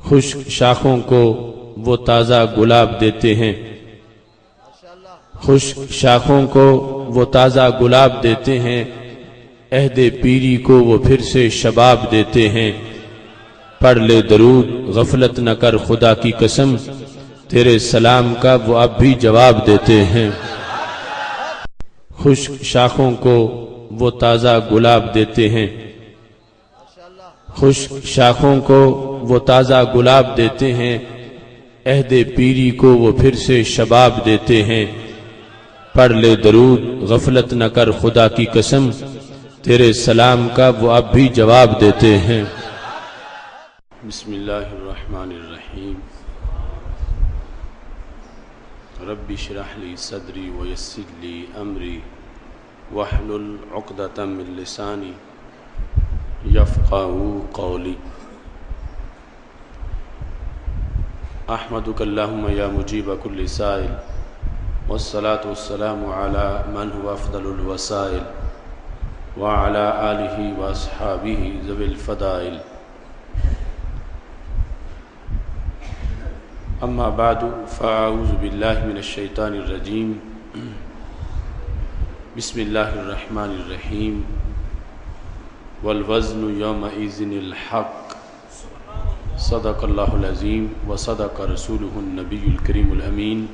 خشک شاخوں کو وہ تازہ گلاب دیتے ہیں، خشک شاخوں کو وہ تازہ گلاب دیتے ہیں، عہد پیری کو وہ پھر سے شباب دیتے ہیں۔ پڑھ لے درود غفلت نہ کر خدا کی قسم، تیرے سلام کا وہ اب بھی جواب دیتے ہیں۔ خشک شاخوں کو وہ تازہ گلاب دیتے ہیں، خشک شاخوں کو وہ تازہ گلاب دیتے ہیں، عہد پیری کو وہ پھر سے شباب دیتے ہیں۔ پڑھ لے درود غفلت نہ کر خدا کی قسم، تیرے سلام کا وہ اب بھی جواب دیتے ہیں۔ بسم اللہ الرحمن الرحیم۔ رب اشرح لی صدری ویسر لی امری واحلل عقدۃ من لسانی یفقہوا قولی۔ احمدک اللہم یا مجیب کل سائل، والصلاة والسلام علی من هو افضل الوسائل، وعلی آلہ واصحابہ ذوی الفضائل۔ اما بعد فاعوذ باللہ من الشیطان الرجیم، بسم اللہ الرحمن الرحیم۔ والوزن یومئذ الحق، صدق اللہ العظیم وصدق رسولہ النبی الکریم الامین۔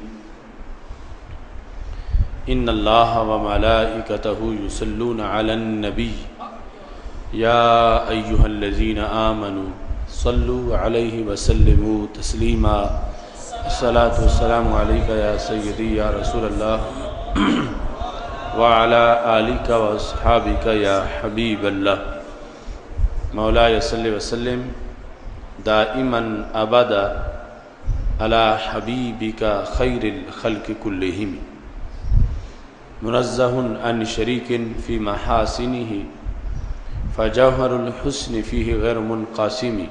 ان اللہ وملائکتہ یصلون علی النبی یا ایہا الذین آمنوا صلوا علیہ وسلموا تسلیما۔ الصلاة والسلام علیکہ یا سیدی یا رسول اللہ وعلی آلکہ واصحابکہ یا حبیب اللہ۔ مولاي صلی وسلم دائما ابدا علی حبیبک خیر الخلق کلہم، منزہ عن شریک فی محاسنہ فجوہر الحسن فیہ غیر منقاسم۔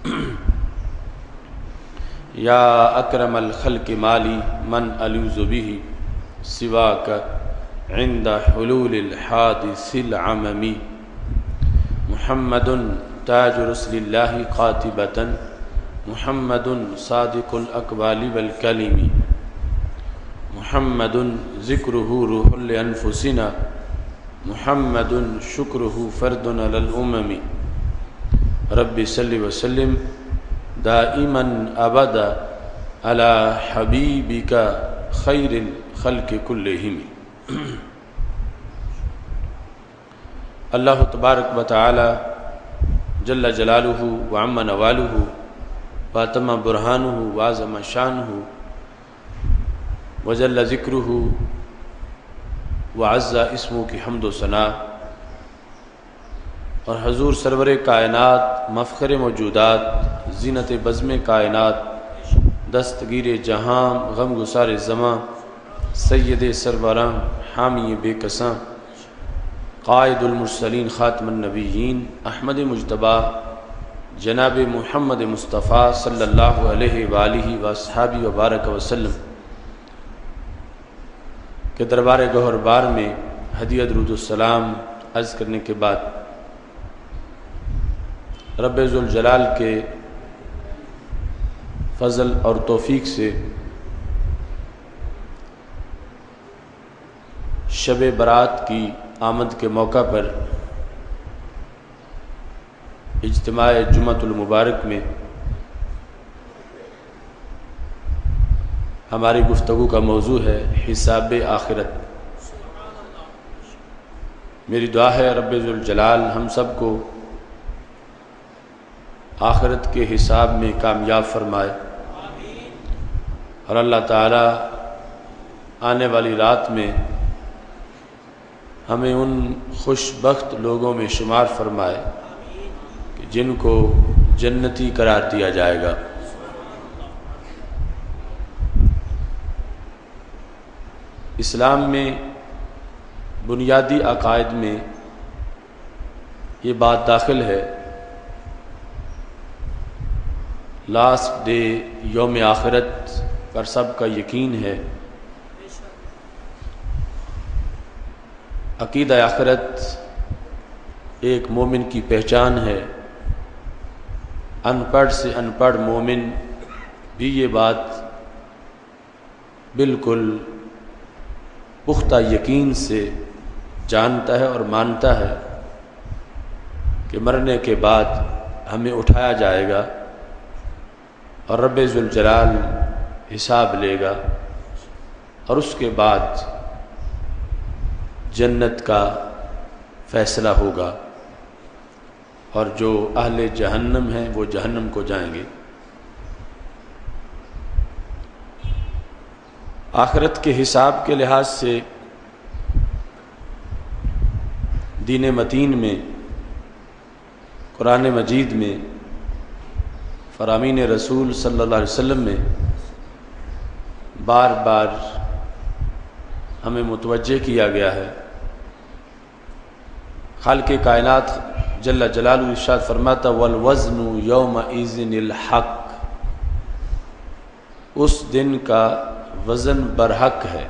یا اکرم الخلق مالی من الوذ بہ سواک عند حلول الحادث العمم۔ محمد تاج رسل اللہ قاتبۃ، محمد صادق الاقوال والکلم، محمد ذکرہ روح لانفسنا، محمد شکرہ فرد علی الامم۔ رب صلی وسلم دائما ابدا علی حبیبک خیر الخلق کلہم۔ اللہ تبارک و تعالی جل جلالہ وعم نوالہ واتم برہانہ وعظم شانہ وجل ذکرہ وعز اسمہ کی حمد و ثنا، اور حضور سرور کائنات مفخر موجودات زینت بزم کائنات دستگیر جہاں غم گسار زماں سید سروراں حامی بے کساں قائد المرسلین خاتم النبیین احمد مجتبیٰ جناب محمد مصطفیٰ صلی اللہ علیہ وآلہ وصحابہ وبارک وسلم کے دربار گوہر بار میں ہدیہ درود السلام عرض کرنے کے بعد رب ذوالجلال کے فضل اور توفیق سے شب برات کی آمد کے موقع پر اجتماع جمعۃ المبارک میں ہماری گفتگو کا موضوع ہے حساب آخرت۔ میری دعا ہے رب ذوالجلال ہم سب کو آخرت کے حساب میں کامیاب فرمائے، اور اللہ تعالی آنے والی رات میں ہمیں ان خوش بخت لوگوں میں شمار فرمائے کہ جن کو جنتی قرار دیا جائے گا۔ اسلام میں بنیادی عقائد میں یہ بات داخل ہے، لاسٹ ڈے یوم آخرت پر سب کا یقین ہے۔ عقیدہ آخرت ایک مومن کی پہچان ہے، ان پڑھ سے ان پڑھ مومن بھی یہ بات بالکل پختہ یقین سے جانتا ہے اور مانتا ہے کہ مرنے کے بعد ہمیں اٹھایا جائے گا اور رب ذوالجلال حساب لے گا، اور اس کے بعد جنت کا فیصلہ ہوگا، اور جو اہل جہنم ہیں وہ جہنم کو جائیں گے۔ آخرت کے حساب کے لحاظ سے دین متین میں، قرآن مجید میں، فرامین رسول صلی اللہ علیہ وسلم میں بار بار ہمیں متوجہ کیا گیا ہے۔ خالق کائنات جل جلالہ ارشاد فرماتا والوزن یومئذ الحق، اس دن کا وزن برحق ہے،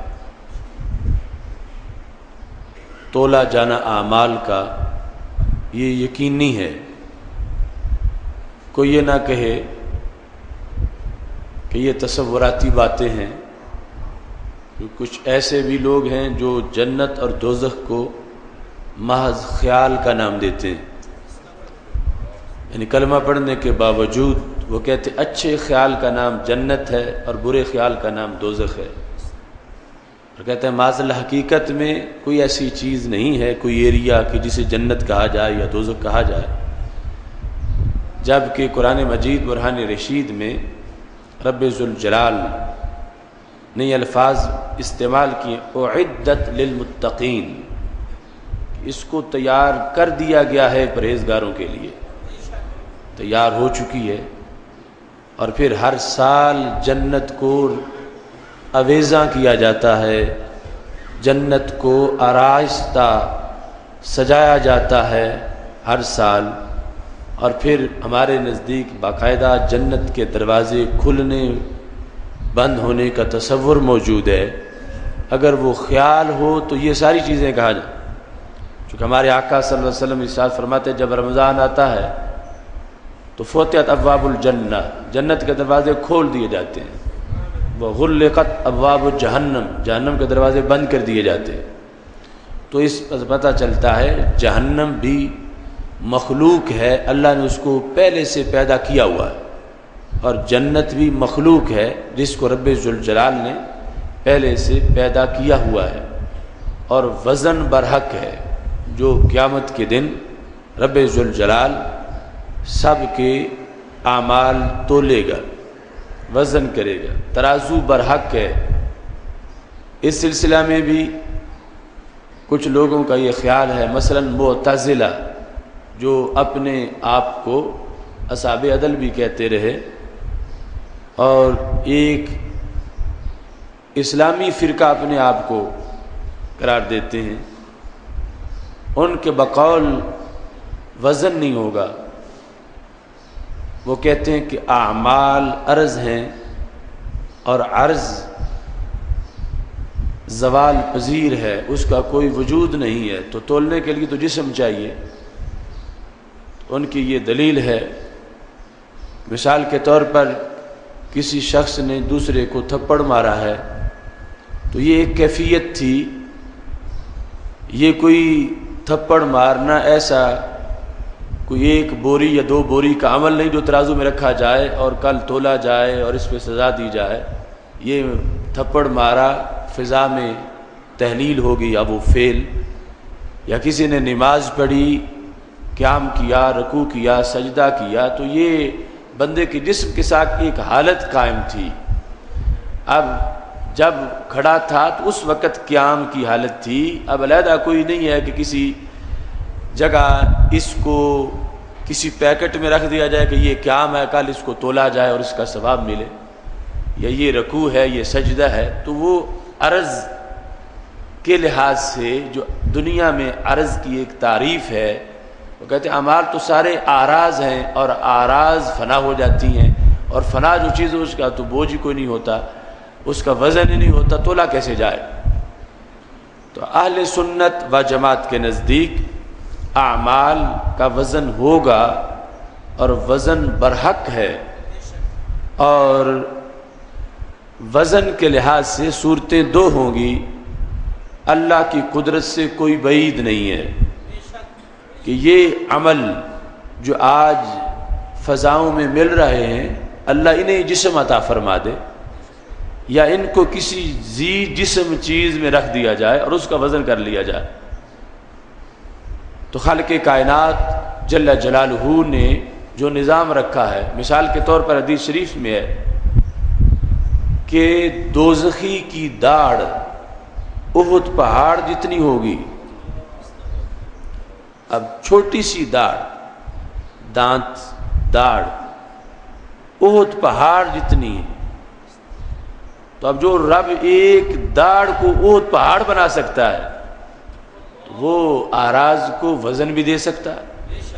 تولا جانا اعمال کا یہ یقینی ہے۔ کوئی یہ نہ کہے کہ یہ تصوراتی باتیں ہیں۔ کچھ ایسے بھی لوگ ہیں جو جنت اور دوزخ کو محض خیال کا نام دیتے ہیں، یعنی کلمہ پڑھنے کے باوجود وہ کہتے اچھے خیال کا نام جنت ہے اور برے خیال کا نام دوزخ ہے، اور کہتے ہیں معاذ حقیقت میں کوئی ایسی چیز نہیں ہے، کوئی ایریا کہ جسے جنت کہا جائے یا دوزخ کہا جائے، جبکہ قرآن مجید برہان رشید میں رب ذوالجلال نے یہ الفاظ استعمال کیے اعدت للمتقین، اس کو تیار کر دیا گیا ہے پرہیزگاروں کے لیے، تیار ہو چکی ہے، اور پھر ہر سال جنت کو اویزاں کیا جاتا ہے، جنت کو آراستہ سجایا جاتا ہے ہر سال، اور پھر ہمارے نزدیک باقاعدہ جنت کے دروازے کھلنے بند ہونے کا تصور موجود ہے۔ اگر وہ خیال ہو تو یہ ساری چیزیں کہا جائیں، چونکہ ہمارے آقا صلی اللہ علیہ وسلم ارشاد فرماتے ہیں جب رمضان آتا ہے تو فتحت ابواب الجنہ، جنت کے دروازے کھول دیے جاتے ہیں، وغلقت ابواب جہنم، جہنم کے دروازے بند کر دیے جاتے ہیں۔ تو اس پر پتہ چلتا ہے جہنم بھی مخلوق ہے، اللہ نے اس کو پہلے سے پیدا کیا ہوا ہے، اور جنت بھی مخلوق ہے جس کو رب ذوالجلال نے پہلے سے پیدا کیا ہوا ہے، اور وزن برحق ہے، جو قیامت کے دن رب ذوالجلال سب کے اعمال تولے گا، وزن کرے گا، ترازو برحق ہے۔ اس سلسلہ میں بھی کچھ لوگوں کا یہ خیال ہے، مثلا معتزلہ جو اپنے آپ کو اصحاب عدل بھی کہتے رہے اور ایک اسلامی فرقہ اپنے آپ کو قرار دیتے ہیں، ان کے بقول وزن نہیں ہوگا۔ وہ کہتے ہیں کہ اعمال عرض ہیں اور عرض زوال پذیر ہے، اس کا کوئی وجود نہیں ہے، تو تولنے کے لیے تو جسم چاہیے۔ ان کی یہ دلیل ہے، مثال کے طور پر کسی شخص نے دوسرے کو تھپڑ مارا ہے تو یہ ایک کیفیت تھی، یہ کوئی تھپڑ مارنا ایسا کوئی ایک بوری یا دو بوری کا عمل نہیں جو ترازو میں رکھا جائے اور کل تولا جائے اور اس پہ سزا دی جائے۔ یہ تھپڑ مارا فضا میں تحلیل ہوگی یا وہ فعل، یا کسی نے نماز پڑھی، قیام کیا، رکوع کیا، سجدہ کیا، تو یہ بندے کے جسم کے ساتھ ایک حالت قائم تھی۔ اب جب کھڑا تھا تو اس وقت قیام کی حالت تھی، اب علیحدہ کوئی نہیں ہے کہ کسی جگہ اس کو کسی پیکٹ میں رکھ دیا جائے کہ یہ قیام ہے، کل اس کو تولا جائے اور اس کا ثواب ملے، یا یہ رکوع ہے، یہ سجدہ ہے۔ تو وہ عرض کے لحاظ سے جو دنیا میں عرض کی ایک تعریف ہے، وہ کہتے ہیں اعمال تو سارے آراز ہیں اور آراز فنا ہو جاتی ہیں، اور فنا جو چیز ہے اس کا تو بوجھ کوئی نہیں ہوتا، اس کا وزن ہی نہیں ہوتا، تولا کیسے جائے؟ تو اہل سنت و جماعت کے نزدیک اعمال کا وزن ہوگا، اور وزن برحق ہے، اور وزن کے لحاظ سے صورتیں دو ہوں گی۔ اللہ کی قدرت سے کوئی بعید نہیں ہے کہ یہ عمل جو آج فضاؤں میں مل رہے ہیں، اللہ انہیں جسم عطا فرما دے یا ان کو کسی جسم چیز میں رکھ دیا جائے اور اس کا وزن کر لیا جائے، تو خالق کائنات جل جلالہ نے جو نظام رکھا ہے، مثال کے طور پر حدیث شریف میں ہے کہ دوزخی کی داڑھ احد پہاڑ جتنی ہوگی۔ اب چھوٹی سی داڑھ، دانت داڑھ احد پہاڑ جتنی ہے، تو اب جو رب ایک داڑھ کو احد پہاڑ بنا سکتا ہے تو وہ اعراض کو وزن بھی دے سکتا ہے۔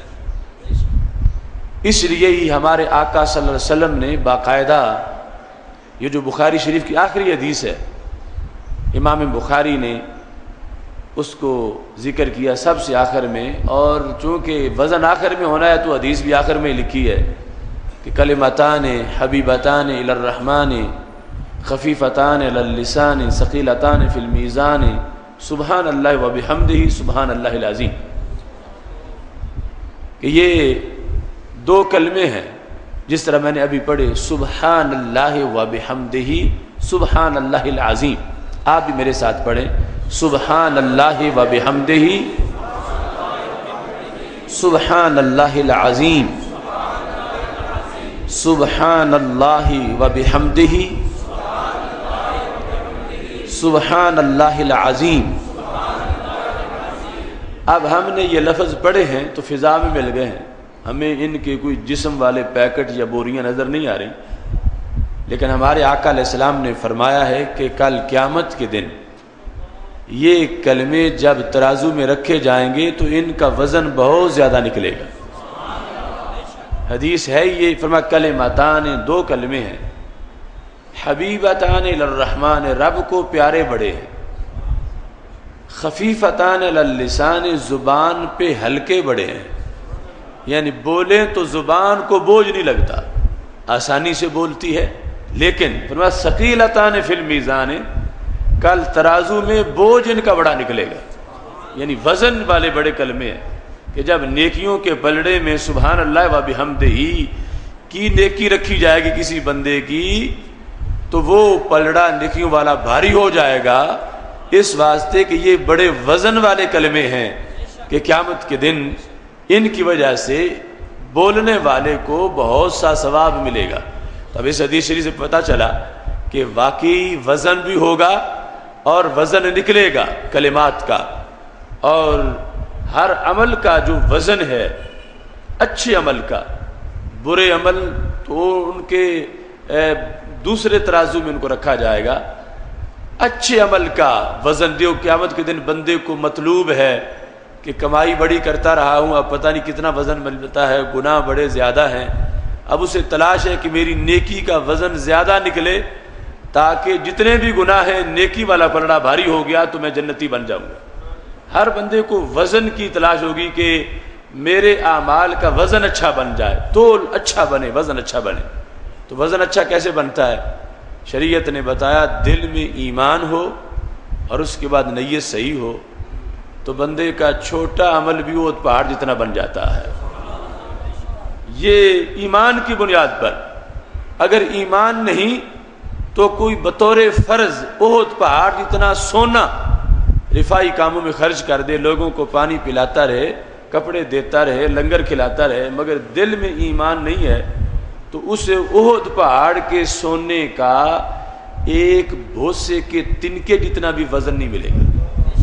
اس لیے ہی ہمارے آقا صلی اللہ علیہ وسلم نے باقاعدہ، یہ جو بخاری شریف کی آخری حدیث ہے، امام بخاری نے اس کو ذکر کیا سب سے آخر میں، اور چونکہ وزن آخر میں ہونا ہے تو حدیث بھی آخر میں لکھی ہے کہ کلمتان حبیبتان الی الرحمن خفیفتان علی اللسان ثقیلتان فی المیزان سبحان اللہ و بحمدہ سبحان اللہ العظیم، کہ یہ دو کلمے ہیں جس طرح میں نے ابھی پڑھے، سبحان اللہ و بحمدہ سبحان اللہ العظیم، آپ بھی میرے ساتھ پڑھیں، سبحان اللہ و بحمدہ سبحان اللہ العظیم، سبحان اللہ و بحمدہ سبحان اللہ العظیم۔ اب ہم نے یہ لفظ پڑھے ہیں تو فضا میں مل گئے ہیں، ہمیں ان کے کوئی جسم والے پیکٹ یا بوریاں نظر نہیں آ رہی، لیکن ہمارے آقا علیہ السلام نے فرمایا ہے کہ کل قیامت کے دن یہ کلمے جب ترازو میں رکھے جائیں گے تو ان کا وزن بہت زیادہ نکلے گا۔ حدیث ہے یہ، فرمایا کلمتان، دو کلمے ہیں، حبیبتان الی الرحمن، رب کو پیارے بڑے ہیں، خفیفتان علی اللسان، زبان پہ ہلکے بڑے ہیں، یعنی بولیں تو زبان کو بوجھ نہیں لگتا، آسانی سے بولتی ہے، لیکن فرمایا ثقیلتان فی المیزان، کل ترازو میں بوجھ ان کا بڑا نکلے گا، یعنی وزن والے بڑے کلمے ہیں کہ جب نیکیوں کے پلڑے میں سبحان اللہ و بحمدہ کی نیکی رکھی جائے گی کسی بندے کی، تو وہ پلڑا نیکیوں والا بھاری ہو جائے گا، اس واسطے کہ یہ بڑے وزن والے کلمے ہیں کہ قیامت کے دن ان کی وجہ سے بولنے والے کو بہت سا ثواب ملے گا۔ تو اب اس حدیث شریف سے پتہ چلا کہ واقعی وزن بھی ہوگا اور وزن نکلے گا کلمات کا، اور ہر عمل کا جو وزن ہے، اچھے عمل کا، برے عمل تو ان کے دوسرے ترازو میں ان کو رکھا جائے گا، اچھے عمل کا وزن دیو۔ قیامت کے دن بندے کو مطلوب ہے کہ کمائی بڑی کرتا رہا ہوں، اب پتہ نہیں کتنا وزن ملتا ہے، گناہ بڑے زیادہ ہیں، اب اسے تلاش ہے کہ میری نیکی کا وزن زیادہ نکلے تاکہ جتنے بھی گناہ ہیں نیکی والا پلڑا بھاری ہو گیا تو میں جنتی بن جاؤں گا۔ ہر بندے کو وزن کی تلاش ہوگی کہ میرے اعمال کا وزن اچھا بن جائے، تول اچھا بنے، وزن اچھا بنے۔ تو وزن اچھا کیسے بنتا ہے؟ شریعت نے بتایا، دل میں ایمان ہو اور اس کے بعد نیت صحیح ہو تو بندے کا چھوٹا عمل بھی وہ پہاڑ جتنا بن جاتا ہے۔ یہ ایمان کی بنیاد پر، اگر ایمان نہیں تو کوئی بطور فرض احد پہاڑ جتنا سونا رفائی کاموں میں خرچ کر دے، لوگوں کو پانی پلاتا رہے، کپڑے دیتا رہے، لنگر کھلاتا رہے، مگر دل میں ایمان نہیں ہے تو اسے احد پہاڑ کے سونے کا ایک بھوسے کے تنکے جتنا بھی وزن نہیں ملے گا۔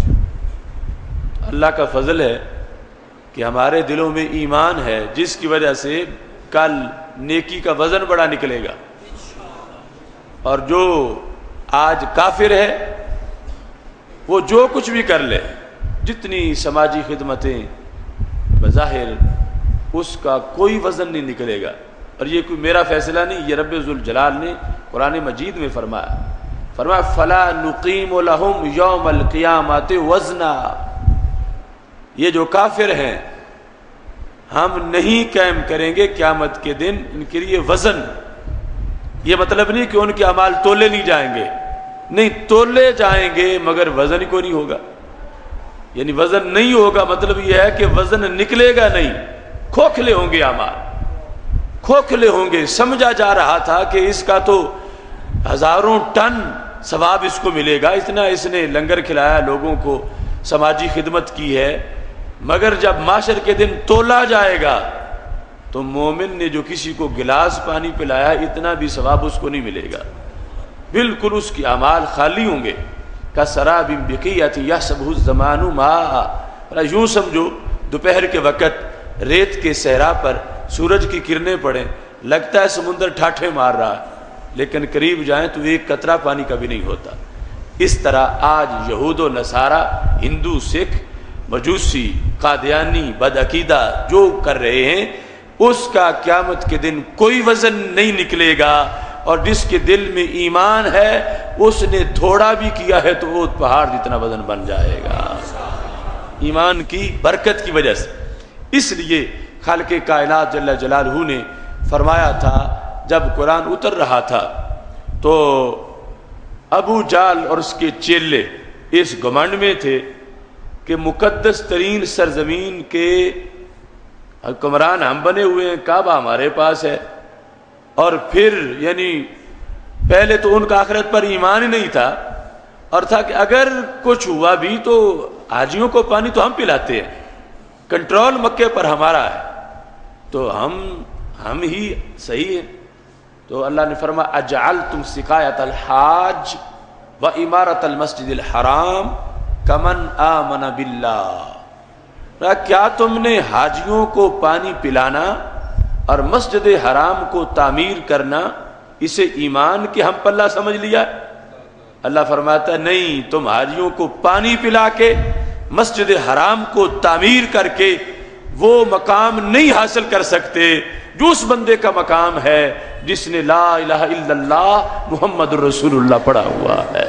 اللہ کا فضل ہے کہ ہمارے دلوں میں ایمان ہے، جس کی وجہ سے کل نیکی کا وزن بڑا نکلے گا، اور جو آج کافر ہے وہ جو کچھ بھی کر لے، جتنی سماجی خدمتیں، بظاہر اس کا کوئی وزن نہیں نکلے گا۔ اور یہ کوئی میرا فیصلہ نہیں، یہ رب ذوالجلال نے قرآن مجید میں فرمایا فَلَا نُقِيمُ لَهُمْ يَوْمَ الْقِيَامَةِ وَزْنًا، یہ جو کافر ہیں ہم نہیں قائم کریں گے قیامت کے دن ان کے لیے وزن. یہ مطلب نہیں کہ ان کے اعمال تولے نہیں جائیں گے، نہیں، تولے جائیں گے مگر وزن ہی کوئی نہیں ہوگا. یعنی وزن نہیں ہوگا مطلب یہ ہے کہ وزن نکلے گا نہیں، کھوکھلے ہوں گے اعمال، کھوکھلے ہوں گے. سمجھا جا رہا تھا کہ اس کا تو ہزاروں ٹن ثواب اس کو ملے گا، اتنا اس نے لنگر کھلایا، لوگوں کو سماجی خدمت کی ہے. مگر جب معاشر کے دن تولا جائے گا تو مومن نے جو کسی کو گلاس پانی پلایا اتنا بھی ثواب اس کو نہیں ملے گا. بالکل اس کی اعمال خالی ہوں گے. کسراب بقیۃ یحسبہ الزمان ماء. یوں سمجھو دوپہر کے وقت ریت کے صحرا پر سورج کی کرنیں پڑیں، لگتا ہے سمندر ٹھاٹھے مار رہا ہے، لیکن قریب جائیں تو ایک قطرہ پانی کا بھی نہیں ہوتا. اس طرح آج یہود و نصارہ، ہندو، سکھ، مجوسی، قادیانی، بدعقیدہ جو کر رہے ہیں اس کا قیامت کے دن کوئی وزن نہیں نکلے گا. اور جس کے دل میں ایمان ہے اس نے تھوڑا بھی کیا ہے تو وہ پہاڑ جتنا وزن بن جائے گا، ایمان کی برکت کی وجہ سے. اس لیے خالق کائنات جل جلالہ نے فرمایا تھا جب قرآن اتر رہا تھا تو ابو جہل اور اس کے چیلے اس گھمنڈ میں تھے کہ مقدس ترین سرزمین کے حکمران ہم بنے ہوئے ہیں، کعبہ ہمارے پاس ہے. اور پھر یعنی پہلے تو ان کا آخرت پر ایمان ہی نہیں تھا، اور تھا کہ اگر کچھ ہوا بھی تو حاجیوں کو پانی تو ہم پلاتے ہیں، کنٹرول مکے پر ہمارا ہے، تو ہم ہی صحیح ہیں. تو اللہ نے فرمایا اجعلتم سقایۃ الحاج و عمارۃ المسجد الحرام کمن آمن باللہ. کیا تم نے حاجیوں کو پانی پلانا اور مسجد حرام کو تعمیر کرنا اسے ایمان کے ہم پلہ سمجھ لیا؟ اللہ فرماتا ہے نہیں، تم حاجیوں کو پانی پلا کے مسجد حرام کو تعمیر کر کے وہ مقام نہیں حاصل کر سکتے جو اس بندے کا مقام ہے جس نے لا الہ الا اللہ محمد رسول اللہ پڑھا ہوا ہے.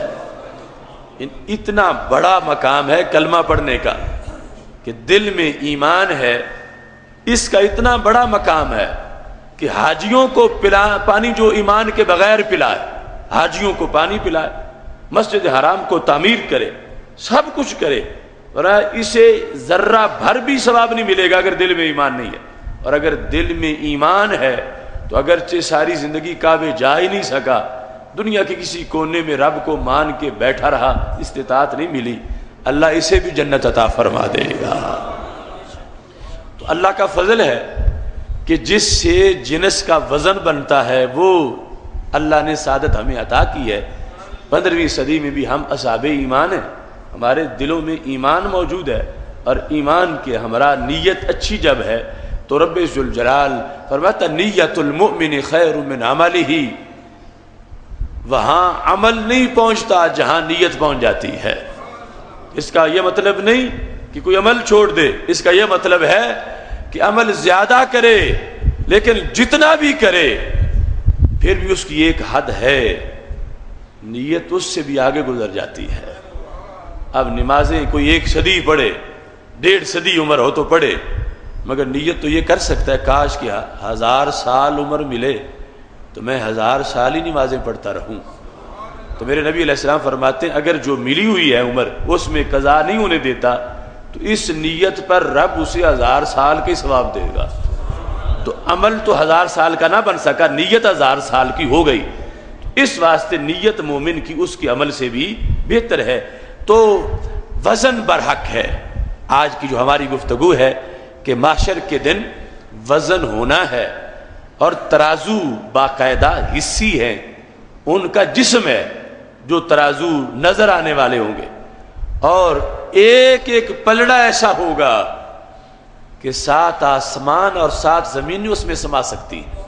اتنا بڑا مقام ہے کلمہ پڑھنے کا کہ دل میں ایمان ہے. اس کا اتنا بڑا مقام ہے کہ حاجیوں کو پانی جو ایمان کے بغیر پلائے، حاجیوں کو پانی پلائے، مسجد حرام کو تعمیر کرے، سب کچھ کرے، اور اسے ذرہ بھر بھی ثواب نہیں ملے گا اگر دل میں ایمان نہیں ہے. اور اگر دل میں ایمان ہے تو اگرچہ ساری زندگی کعبے جا ہی نہیں سکا، دنیا کے کسی کونے میں رب کو مان کے بیٹھا رہا، استطاعت نہیں ملی، اللہ اسے بھی جنت عطا فرما دے گا. تو اللہ کا فضل ہے کہ جس سے جنس کا وزن بنتا ہے وہ اللہ نے سعادت ہمیں عطا کی ہے. 15ویں صدی میں بھی ہم اصحاب ایمان ہیں، ہمارے دلوں میں ایمان موجود ہے، اور ایمان کے ہمارا نیت اچھی جب ہے تو رب ذوالجلال فرماتا نیت المؤمن خیر من عملہ. وہاں عمل نہیں پہنچتا جہاں نیت پہنچ جاتی ہے. اس کا یہ مطلب نہیں کہ کوئی عمل چھوڑ دے، اس کا یہ مطلب ہے کہ عمل زیادہ کرے، لیکن جتنا بھی کرے پھر بھی اس کی ایک حد ہے، نیت اس سے بھی آگے گزر جاتی ہے. اب نمازیں کوئی 1 صدی پڑھے، 1.5 صدی عمر ہو تو پڑھے، مگر نیت تو یہ کر سکتا ہے کاش کہ 1000 سال عمر ملے تو میں 1000 سال ہی نمازیں پڑھتا رہوں. تو میرے نبی علیہ السلام فرماتے ہیں اگر جو ملی ہوئی ہے عمر اس میں قضا نہیں ہونے دیتا تو اس نیت پر رب اسے 1000 سال کے ثواب دے گا. تو عمل تو 1000 سال کا نہ بن سکا، نیت 1000 سال کی ہو گئی. اس واسطے نیت مومن کی اس کے عمل سے بھی بہتر ہے. تو وزن برحق ہے. آج کی جو ہماری گفتگو ہے کہ محشر کے دن وزن ہونا ہے، اور ترازو باقاعدہ حصی ہیں، ان کا جسم ہے جو ترازو نظر آنے والے ہوں گے، اور ایک ایک پلڑا ایسا ہوگا کہ 7 آسمان اور 7 زمینیں اس میں سما سکتی ہیں.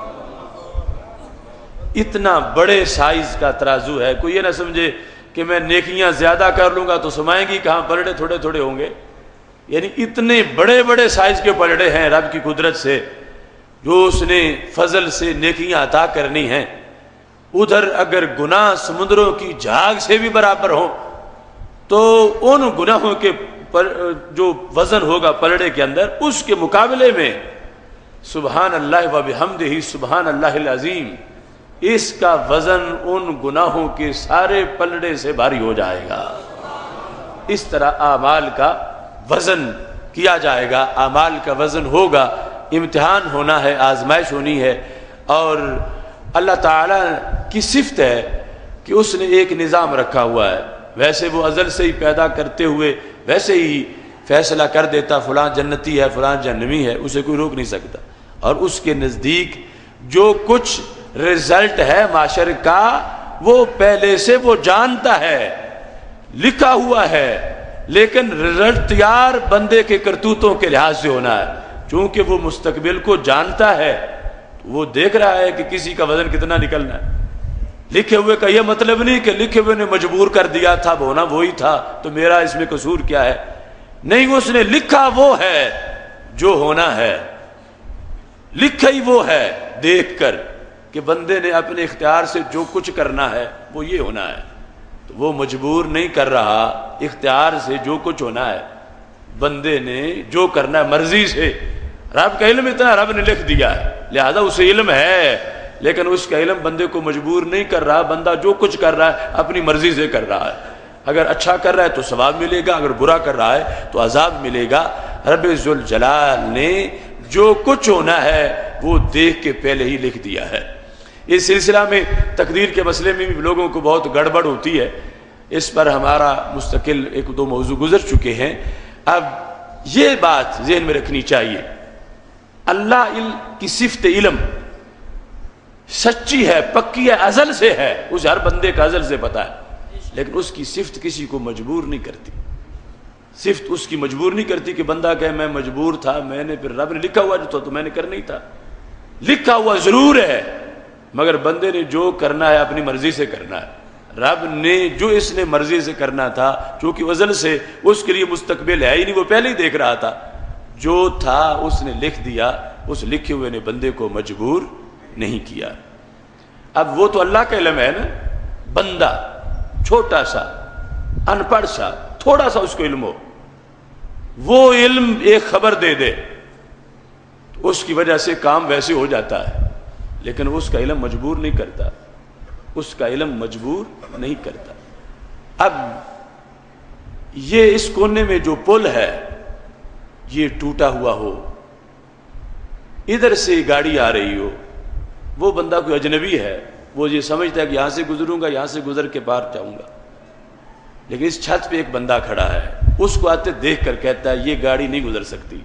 اتنا بڑے سائز کا ترازو ہے. کوئی یہ نہ سمجھے کہ میں نیکیاں زیادہ کر لوں گا تو سمائیں گی کہاں، پلڑے تھوڑے تھوڑے ہوں گے. یعنی اتنے بڑے بڑے سائز کے پلڑے ہیں رب کی قدرت سے جو اس نے فضل سے نیکیاں عطا کرنی ہیں. ادھر اگر گناہ سمندروں کی جھاگ سے بھی برابر ہوں تو ان گناہوں کے جو وزن ہوگا پلڑے کے اندر، اس کے مقابلے میں سبحان اللہ و بحمدہ سبحان اللہ العظیم، اس کا وزن ان گناہوں کے سارے پلڑے سے بھاری ہو جائے گا۔ اس طرح اعمال کا وزن کیا جائے گا، اعمال کا وزن ہوگا، امتحان ہونا ہے، آزمائش ہونی ہے۔ اور اللہ تعالیٰ کی صفت ہے کہ اس نے ایک نظام رکھا ہوا ہے، ویسے وہ ازل سے ہی پیدا کرتے ہوئے ویسے ہی فیصلہ کر دیتا فلاں جنتی ہے فلاں جہنمی ہے، اسے کوئی روک نہیں سکتا۔ اور اس کے نزدیک جو کچھ رزلٹ ہے معاشر کا وہ پہلے سے وہ جانتا ہے، لکھا ہوا ہے، لیکن رزلٹ تیار بندے کے کرتوتوں کے لحاظ سے ہونا ہے۔ چونکہ وہ مستقبل کو جانتا ہے، وہ دیکھ رہا ہے کہ کسی کا وزن کتنا نکلنا ہے۔ لکھے ہوئے کا یہ مطلب نہیں کہ لکھے ہوئے نے مجبور کر دیا تھا، ہونا وہی تھا تو میرا اس میں قصور کیا ہے، نہیں، اس نے لکھا وہ ہے جو ہونا ہے، لکھا ہی وہ ہے دیکھ کر کہ بندے نے اپنے اختیار سے جو کچھ کرنا ہے وہ یہ ہونا ہے، تو وہ مجبور نہیں کر رہا، اختیار سے جو کچھ ہونا ہے بندے نے جو کرنا ہے مرضی سے۔ رب کا علم اتنا رب نے لکھ دیا ہے، لہذا اسے علم ہے، لیکن اس کا علم بندے کو مجبور نہیں کر رہا، بندہ جو کچھ کر رہا ہے اپنی مرضی سے کر رہا ہے۔ اگر اچھا کر رہا ہے تو ثواب ملے گا، اگر برا کر رہا ہے تو عذاب ملے گا۔ رب ذوالجلال نے جو کچھ ہونا ہے وہ دیکھ کے پہلے ہی لکھ دیا ہے۔ اس سلسلہ میں تقدیر کے مسئلے میں بھی لوگوں کو بہت گڑبڑ ہوتی ہے، اس پر ہمارا مستقل ایک دو موضوع گزر چکے ہیں۔ اب یہ بات ذہن میں رکھنی چاہیے، اللہ کی صفت علم سچی ہے، پکی ہے، ازل سے ہے، اس ہر بندے کا ازل سے پتا ہے، لیکن اس کی صفت کسی کو مجبور نہیں کرتی۔ صفت اس کی مجبور نہیں کرتی کہ بندہ کہے میں مجبور تھا، میں نے پھر رب نے لکھا ہوا جو تھا تو میں نے کرنا ہی تھا۔ لکھا ہوا ضرور ہے، مگر بندے نے جو کرنا ہے اپنی مرضی سے کرنا ہے۔ رب نے جو اس نے مرضی سے کرنا تھا، چونکہ ازل سے اس کے لیے مستقبل ہے ہی نہیں، وہ پہلے ہی دیکھ رہا تھا، جو تھا اس نے لکھ دیا، اس لکھے ہوئے نے بندے کو مجبور نہیں کیا۔ اب وہ تو اللہ کا علم ہے نا، بندہ چھوٹا سا ان پڑھ سا تھوڑا سا اس کو علم ہو، وہ علم ایک خبر دے دے، اس کی وجہ سے کام ویسے ہو جاتا ہے، لیکن اس کا علم مجبور نہیں کرتا، اس کا علم مجبور نہیں کرتا۔ اب یہ اس کونے میں جو پل ہے یہ ٹوٹا ہوا ہو، ادھر سے گاڑی آ رہی ہو، وہ بندہ کوئی اجنبی ہے، وہ یہ سمجھتا ہے کہ یہاں سے گزروں گا، یہاں سے گزر کے پار جاؤں گا، لیکن اس چھت پہ ایک بندہ کھڑا ہے، اس کو آتے دیکھ کر کہتا ہے یہ گاڑی نہیں گزر سکتی۔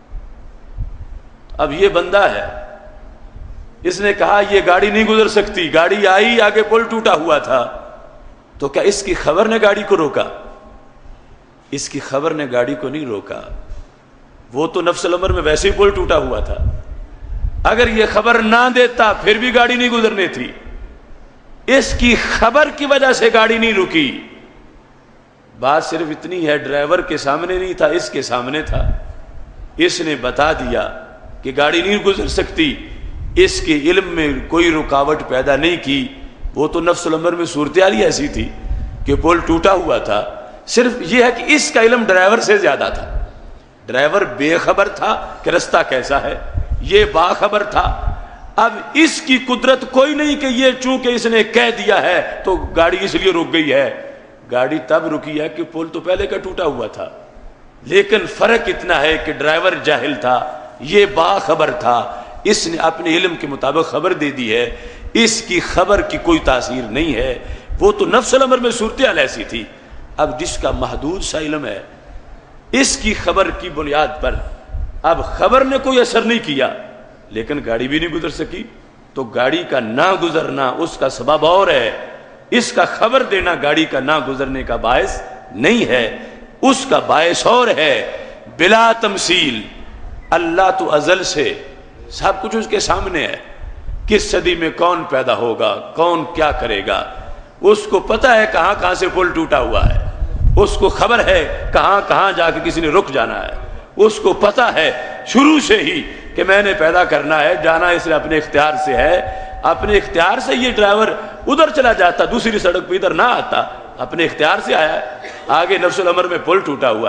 اب یہ بندہ ہے، اس نے کہا یہ گاڑی نہیں گزر سکتی، گاڑی آئی، آگے پل ٹوٹا ہوا تھا، تو کیا اس کی خبر نے گاڑی کو روکا؟ اس کی خبر نے گاڑی کو نہیں روکا، وہ تو نفس الامر میں ویسے ہی پل ٹوٹا ہوا تھا، اگر یہ خبر نہ دیتا پھر بھی گاڑی نہیں گزرنی تھی، اس کی خبر کی وجہ سے گاڑی نہیں رکی۔ بات صرف اتنی ہے، ڈرائیور کے سامنے نہیں تھا، اس کے سامنے تھا، اس نے بتا دیا کہ گاڑی نہیں گزر سکتی، اس کے علم میں کوئی رکاوٹ پیدا نہیں کی، وہ تو نفس الامر میں صورتحال ہی ایسی تھی کہ پل ٹوٹا ہوا تھا، صرف یہ ہے کہ اس کا علم ڈرائیور سے زیادہ تھا۔ ڈرائیور بے خبر تھا کہ رستہ کیسا ہے، یہ باخبر تھا۔ اب اس کی قدرت کوئی نہیں کہ یہ چونکہ اس نے کہہ دیا ہے تو گاڑی اس لیے رک گئی ہے، گاڑی تب رکی ہے کہ پل تو پہلے کا ٹوٹا ہوا تھا، لیکن فرق اتنا ہے کہ ڈرائیور جاہل تھا، یہ باخبر تھا، اس نے اپنے علم کے مطابق خبر دے دی ہے، اس کی خبر کی کوئی تاثیر نہیں ہے، وہ تو نفس الامر میں صورتحال ایسی تھی۔ اب جس کا محدود سا علم ہے، اس کی خبر کی بنیاد پر اب خبر نے کوئی اثر نہیں کیا، لیکن گاڑی بھی نہیں گزر سکی، تو گاڑی کا نہ گزرنا اس کا سبب اور ہے، اس کا خبر دینا گاڑی کا نہ گزرنے کا باعث نہیں ہے، اس کا باعث اور ہے۔ بلا تمثیل، اللہ تو ازل سے سب کچھ اس کے سامنے ہے، کس صدی میں کون پیدا ہوگا، کون کیا کرے گا، اس کو پتہ ہے کہاں کہاں سے پل ٹوٹا ہوا ہے، اس کو خبر ہے کہاں کہاں جا کے کسی نے رک جانا ہے، اس کو پتہ ہے شروع سے ہی کہ میں نے پیدا کرنا ہے، جانا اس نے اپنے اختیار سے ہے، اپنے اختیار سے یہ ڈرائیور ادھر چلا جاتا، دوسری سڑک پہ ادھر نہ آتا، اپنے اختیار سے آیا ہے، آگے نفس الامر میں پل ٹوٹا ہوا ہے،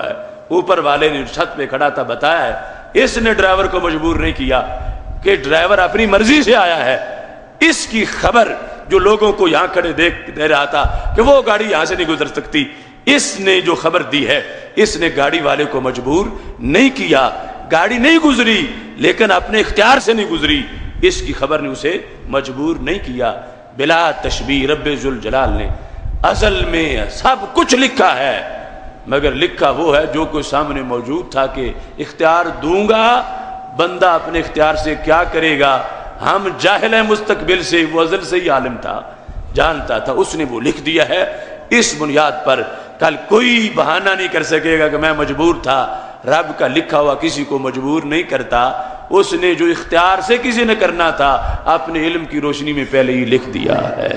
اوپر والے نے چھت پہ کھڑا تھا بتایا ہے، اس نے ڈرائیور کو مجبور نہیں کیا کہ ڈرائیور اپنی مرضی سے آیا ہے، اس کی خبر جو لوگوں کو یہاں کھڑے دے رہا تھا کہ وہ گاڑی یہاں سے نہیں گزر سکتی، اس نے جو خبر دی ہے، اس نے گاڑی والے کو مجبور نہیں کیا، گاڑی نہیں گزری لیکن اپنے اختیار سے نہیں گزری، اس کی خبر نے اسے مجبور نہیں کیا۔ بلا تشبیہ رب ذوالجلال نے ازل میں سب کچھ لکھا ہے، مگر لکھا وہ ہے جو کوئی سامنے موجود تھا کہ اختیار دوں گا، بندہ اپنے اختیار سے کیا کرے گا، ہم جاہل ہیں مستقبل سے، وہ ازل سے ہی عالم تھا، جانتا تھا، اس نے وہ لکھ دیا ہے۔ اس بنیاد پر کل کوئی بہانہ نہیں کر سکے گا کہ میں مجبور تھا، رب کا لکھا ہوا کسی کو مجبور نہیں کرتا، اس نے جو اختیار سے کسی نے کرنا تھا اپنے علم کی روشنی میں پہلے ہی لکھ دیا ہے۔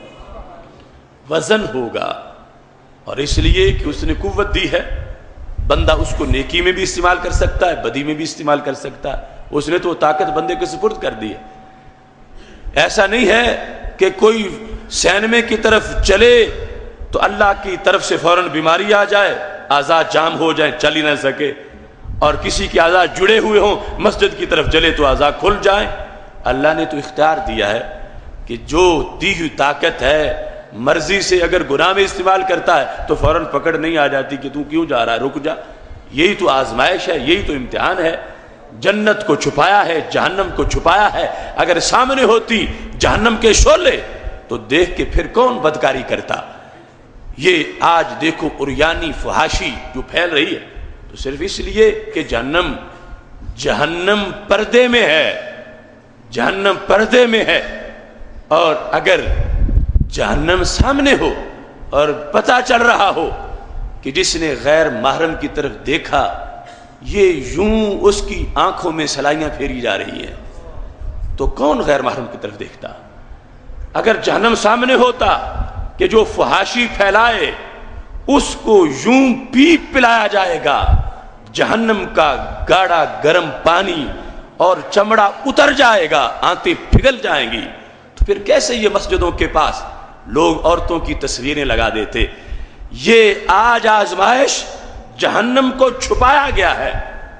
وزن ہوگا، اور اس لیے کہ اس نے قوت دی ہے، بندہ اس کو نیکی میں بھی استعمال کر سکتا ہے، بدی میں بھی استعمال کر سکتا ہے، اس نے تو طاقت بندے کے سپرد کر دی ہے۔ ایسا نہیں ہے کہ کوئی سینمے کی طرف چلے تو اللہ کی طرف سے فوراً بیماری آ جائے، اعضاء جام ہو جائیں، چل ہی نہ سکے، اور کسی کے اعضاء جڑے ہوئے ہوں مسجد کی طرف چلے تو اعضاء کھل جائیں۔ اللہ نے تو اختیار دیا ہے کہ جو دی ہوئی طاقت ہے مرضی سے اگر گناہ میں استعمال کرتا ہے تو فوراً پکڑ نہیں آ جاتی کہ تو کیوں جا رہا ہے، رک جا۔ یہی تو آزمائش ہے، یہی تو امتحان ہے۔ جنت کو چھپایا ہے، جہنم کو چھپایا ہے، اگر سامنے ہوتی جہنم کے شعلے تو دیکھ کے پھر کون بدکاری کرتا۔ یہ آج دیکھو عریانی فحاشی جو پھیل رہی ہے تو صرف اس لیے کہ جہنم پردے میں ہے، جہنم پردے میں ہے، اور اگر جہنم سامنے ہو اور پتہ چل رہا ہو کہ جس نے غیر محرم کی طرف دیکھا یہ یوں اس کی آنکھوں میں سلائیاں پھیری جا رہی ہیں، تو کون غیر محرم کی طرف دیکھتا؟ اگر جہنم سامنے ہوتا کہ جو فحاشی پھیلائے اس کو یوں پیپ پلایا جائے گا، جہنم کا گاڑا گرم پانی اور چمڑا اتر جائے گا، آنتیں پگھل جائیں گی، تو پھر کیسے یہ مسجدوں کے پاس لوگ عورتوں کی تصویریں لگا دیتے؟ یہ آج آزمائش جہنم کو چھپایا گیا ہے،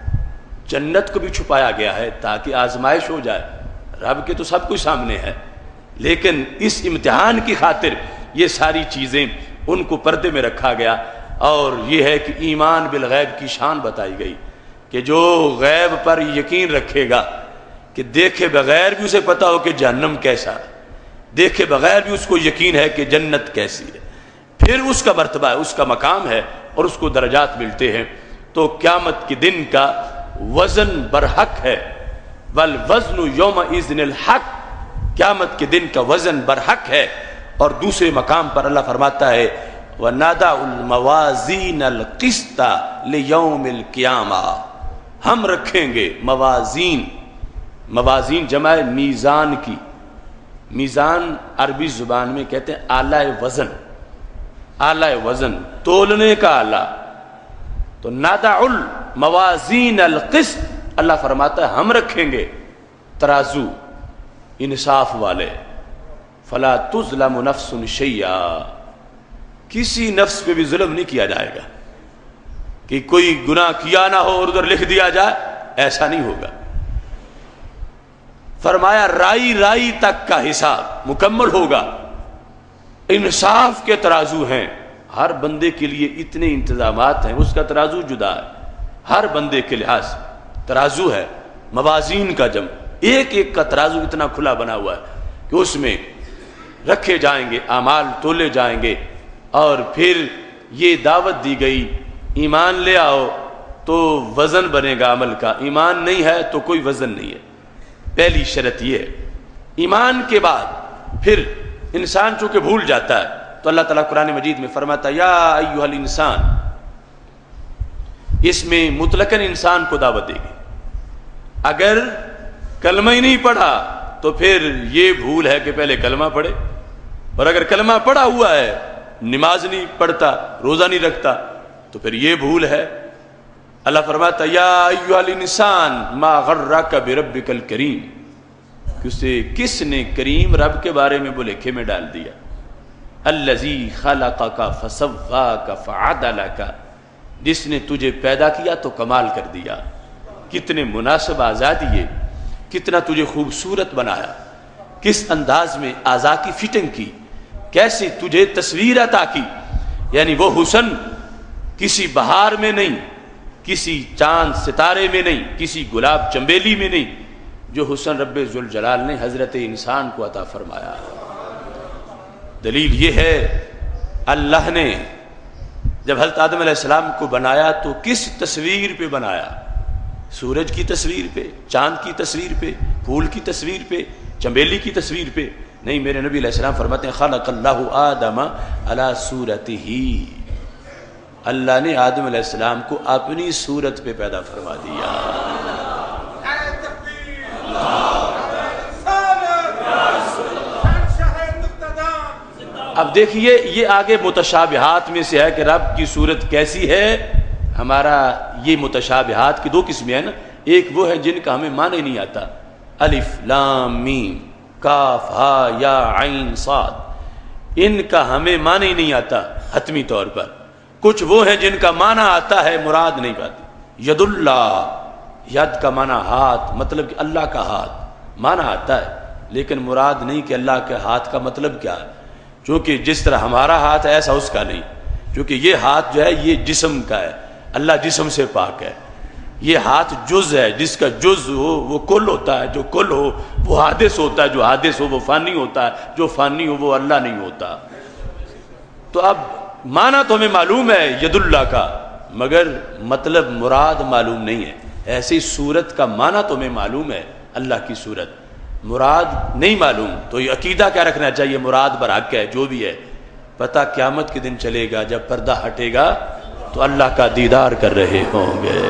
جنت کو بھی چھپایا گیا ہے تاکہ آزمائش ہو جائے۔ رب کے تو سب کچھ سامنے ہے، لیکن اس امتحان کی خاطر یہ ساری چیزیں ان کو پردے میں رکھا گیا۔ اور یہ ہے کہ ایمان بالغیب کی شان بتائی گئی کہ جو غیب پر یقین رکھے گا کہ دیکھے بغیر بھی اسے پتا ہو کہ جہنم کیسا ہے، دیکھے بغیر بھی اس کو یقین ہے کہ جنت کیسی ہے، پھر اس کا مرتبہ ہے، اس کا مقام ہے اور اس کو درجات ملتے ہیں۔ تو قیامت کے دن کا وزن برحق ہے، والوزن یومئذ الحق، قیامت کے دن کا وزن برحق ہے۔ اور دوسرے مقام پر اللہ فرماتا ہے وَنَدَعُ الْمَوَازِينَ الْقِسْطَ لِيَوْمِ الْقِيَامَةِ، ہم رکھیں گے موازین، موازین جمع میزان کی، میزان عربی زبان میں کہتے ہیں آلہ وزن، آلہ وزن تولنے کا آلہ، تو نَدَعُ الْمَوَازِينَ الْقِسْطَ، اللہ فرماتا ہے ہم رکھیں گے ترازو انصاف والے، فلا تظلم نفس شیئا، کسی نفس پہ بھی ظلم نہیں کیا جائے گا کہ کوئی گناہ کیا نہ ہو اور ادھر لکھ دیا جائے، ایسا نہیں ہوگا۔ فرمایا رائی رائی تک کا حساب مکمل ہوگا، انصاف کے ترازو ہیں، ہر بندے کے لیے اتنے انتظامات ہیں، اس کا ترازو جدا ہے، ہر بندے کے لحاظ ترازو ہے، موازین کا جمع، ایک ایک کا ترازو اتنا کھلا بنا ہوا ہے کہ اس میں رکھے جائیں گے، اعمال تولے جائیں گے۔ اور پھر یہ دعوت دی گئی ایمان لے آؤ تو وزن بنے گا عمل کا، ایمان نہیں ہے تو کوئی وزن نہیں ہے، پہلی شرط یہ ہے۔ ایمان کے بعد پھر انسان چونکہ بھول جاتا ہے تو اللہ تعالیٰ قرآن مجید میں فرماتا یا ایھا الانسان، اس میں مطلقاً انسان کو دعوت دے گی۔ اگر کلمہ ہی نہیں پڑھا تو پھر یہ بھول ہے کہ پہلے کلمہ پڑھے، اور اگر کلمہ پڑھا ہوا ہے نماز نہیں پڑھتا، روزہ نہیں رکھتا تو پھر یہ بھول ہے۔ اللہ فرماتا یا ایھا الانسان ما غرک بربک الکریم، کہ اسے کس نے کریم رب کے بارے میں بھلیکھے میں ڈال دیا۔ الذی خلقک فسواک فعدلک، جس نے تجھے پیدا کیا تو کمال کر دیا، کتنے مناسب اعضاء دیے، کتنا تجھے خوبصورت بنایا، کس انداز میں اعضاء کی فٹنگ کی، کیسے تجھے تصویر عطا کی. یعنی وہ حسن کسی بہار میں نہیں، کسی چاند ستارے میں نہیں، کسی گلاب چنبیلی میں نہیں، جو حسن رب ذوالجلال نے حضرت انسان کو عطا فرمایا. دلیل یہ ہے اللہ نے جب حضرت آدم علیہ السلام کو بنایا تو کس تصویر پہ بنایا؟ سورج کی تصویر پہ، چاند کی تصویر پہ، پھول کی تصویر پہ، چنبیلی کی تصویر پہ نہیں. میرے نبی علیہ السلام فرماتے ہیں خلق اللہ آدم علی صورتہ، اللہ نے آدم علیہ السلام کو اپنی صورت پہ پیدا فرما دیا. اب دیکھیے یہ آگے متشابہات میں سے ہے کہ رب کی صورت کیسی ہے. ہمارا یہ متشابہات کی دو قسمیں ہیں نا، ایک وہ ہے جن کا ہمیں معنی نہیں آتا، الف لام میم کاف ہا یا عین صاد، ان کا ہمیں معنی نہیں آتا حتمی طور پر. کچھ وہ ہیں جن کا معنی آتا ہے، مراد نہیں پاتی. ید اللہ، ید کا معنی ہاتھ، مطلب کہ اللہ کا ہاتھ معنی آتا ہے، لیکن مراد نہیں کہ اللہ کے ہاتھ کا مطلب کیا ہے. چونکہ جس طرح ہمارا ہاتھ ہے ایسا اس کا نہیں، کیونکہ یہ ہاتھ جو ہے یہ جسم کا ہے، اللہ جسم سے پاک ہے. یہ ہاتھ جز ہے، جس کا جز ہو وہ کل ہوتا ہے، جو کل ہو وہ حادث ہوتا ہے، جو حادث ہو وہ فانی ہوتا ہے، جو فانی ہو وہ اللہ نہیں ہوتا. تو اب معنی تو ہمیں معلوم ہے ید اللہ کا، مگر مطلب مراد معلوم نہیں ہے. ایسی صورت کا معنی تو ہمیں معلوم ہے، اللہ کی صورت، مراد نہیں معلوم. تو یہ عقیدہ کیا رکھنا چاہیے؟ مراد برحق ہے جو بھی ہے. پتہ قیامت کے دن چلے گا جب پردہ ہٹے گا تو اللہ کا دیدار کر رہے ہوں گے.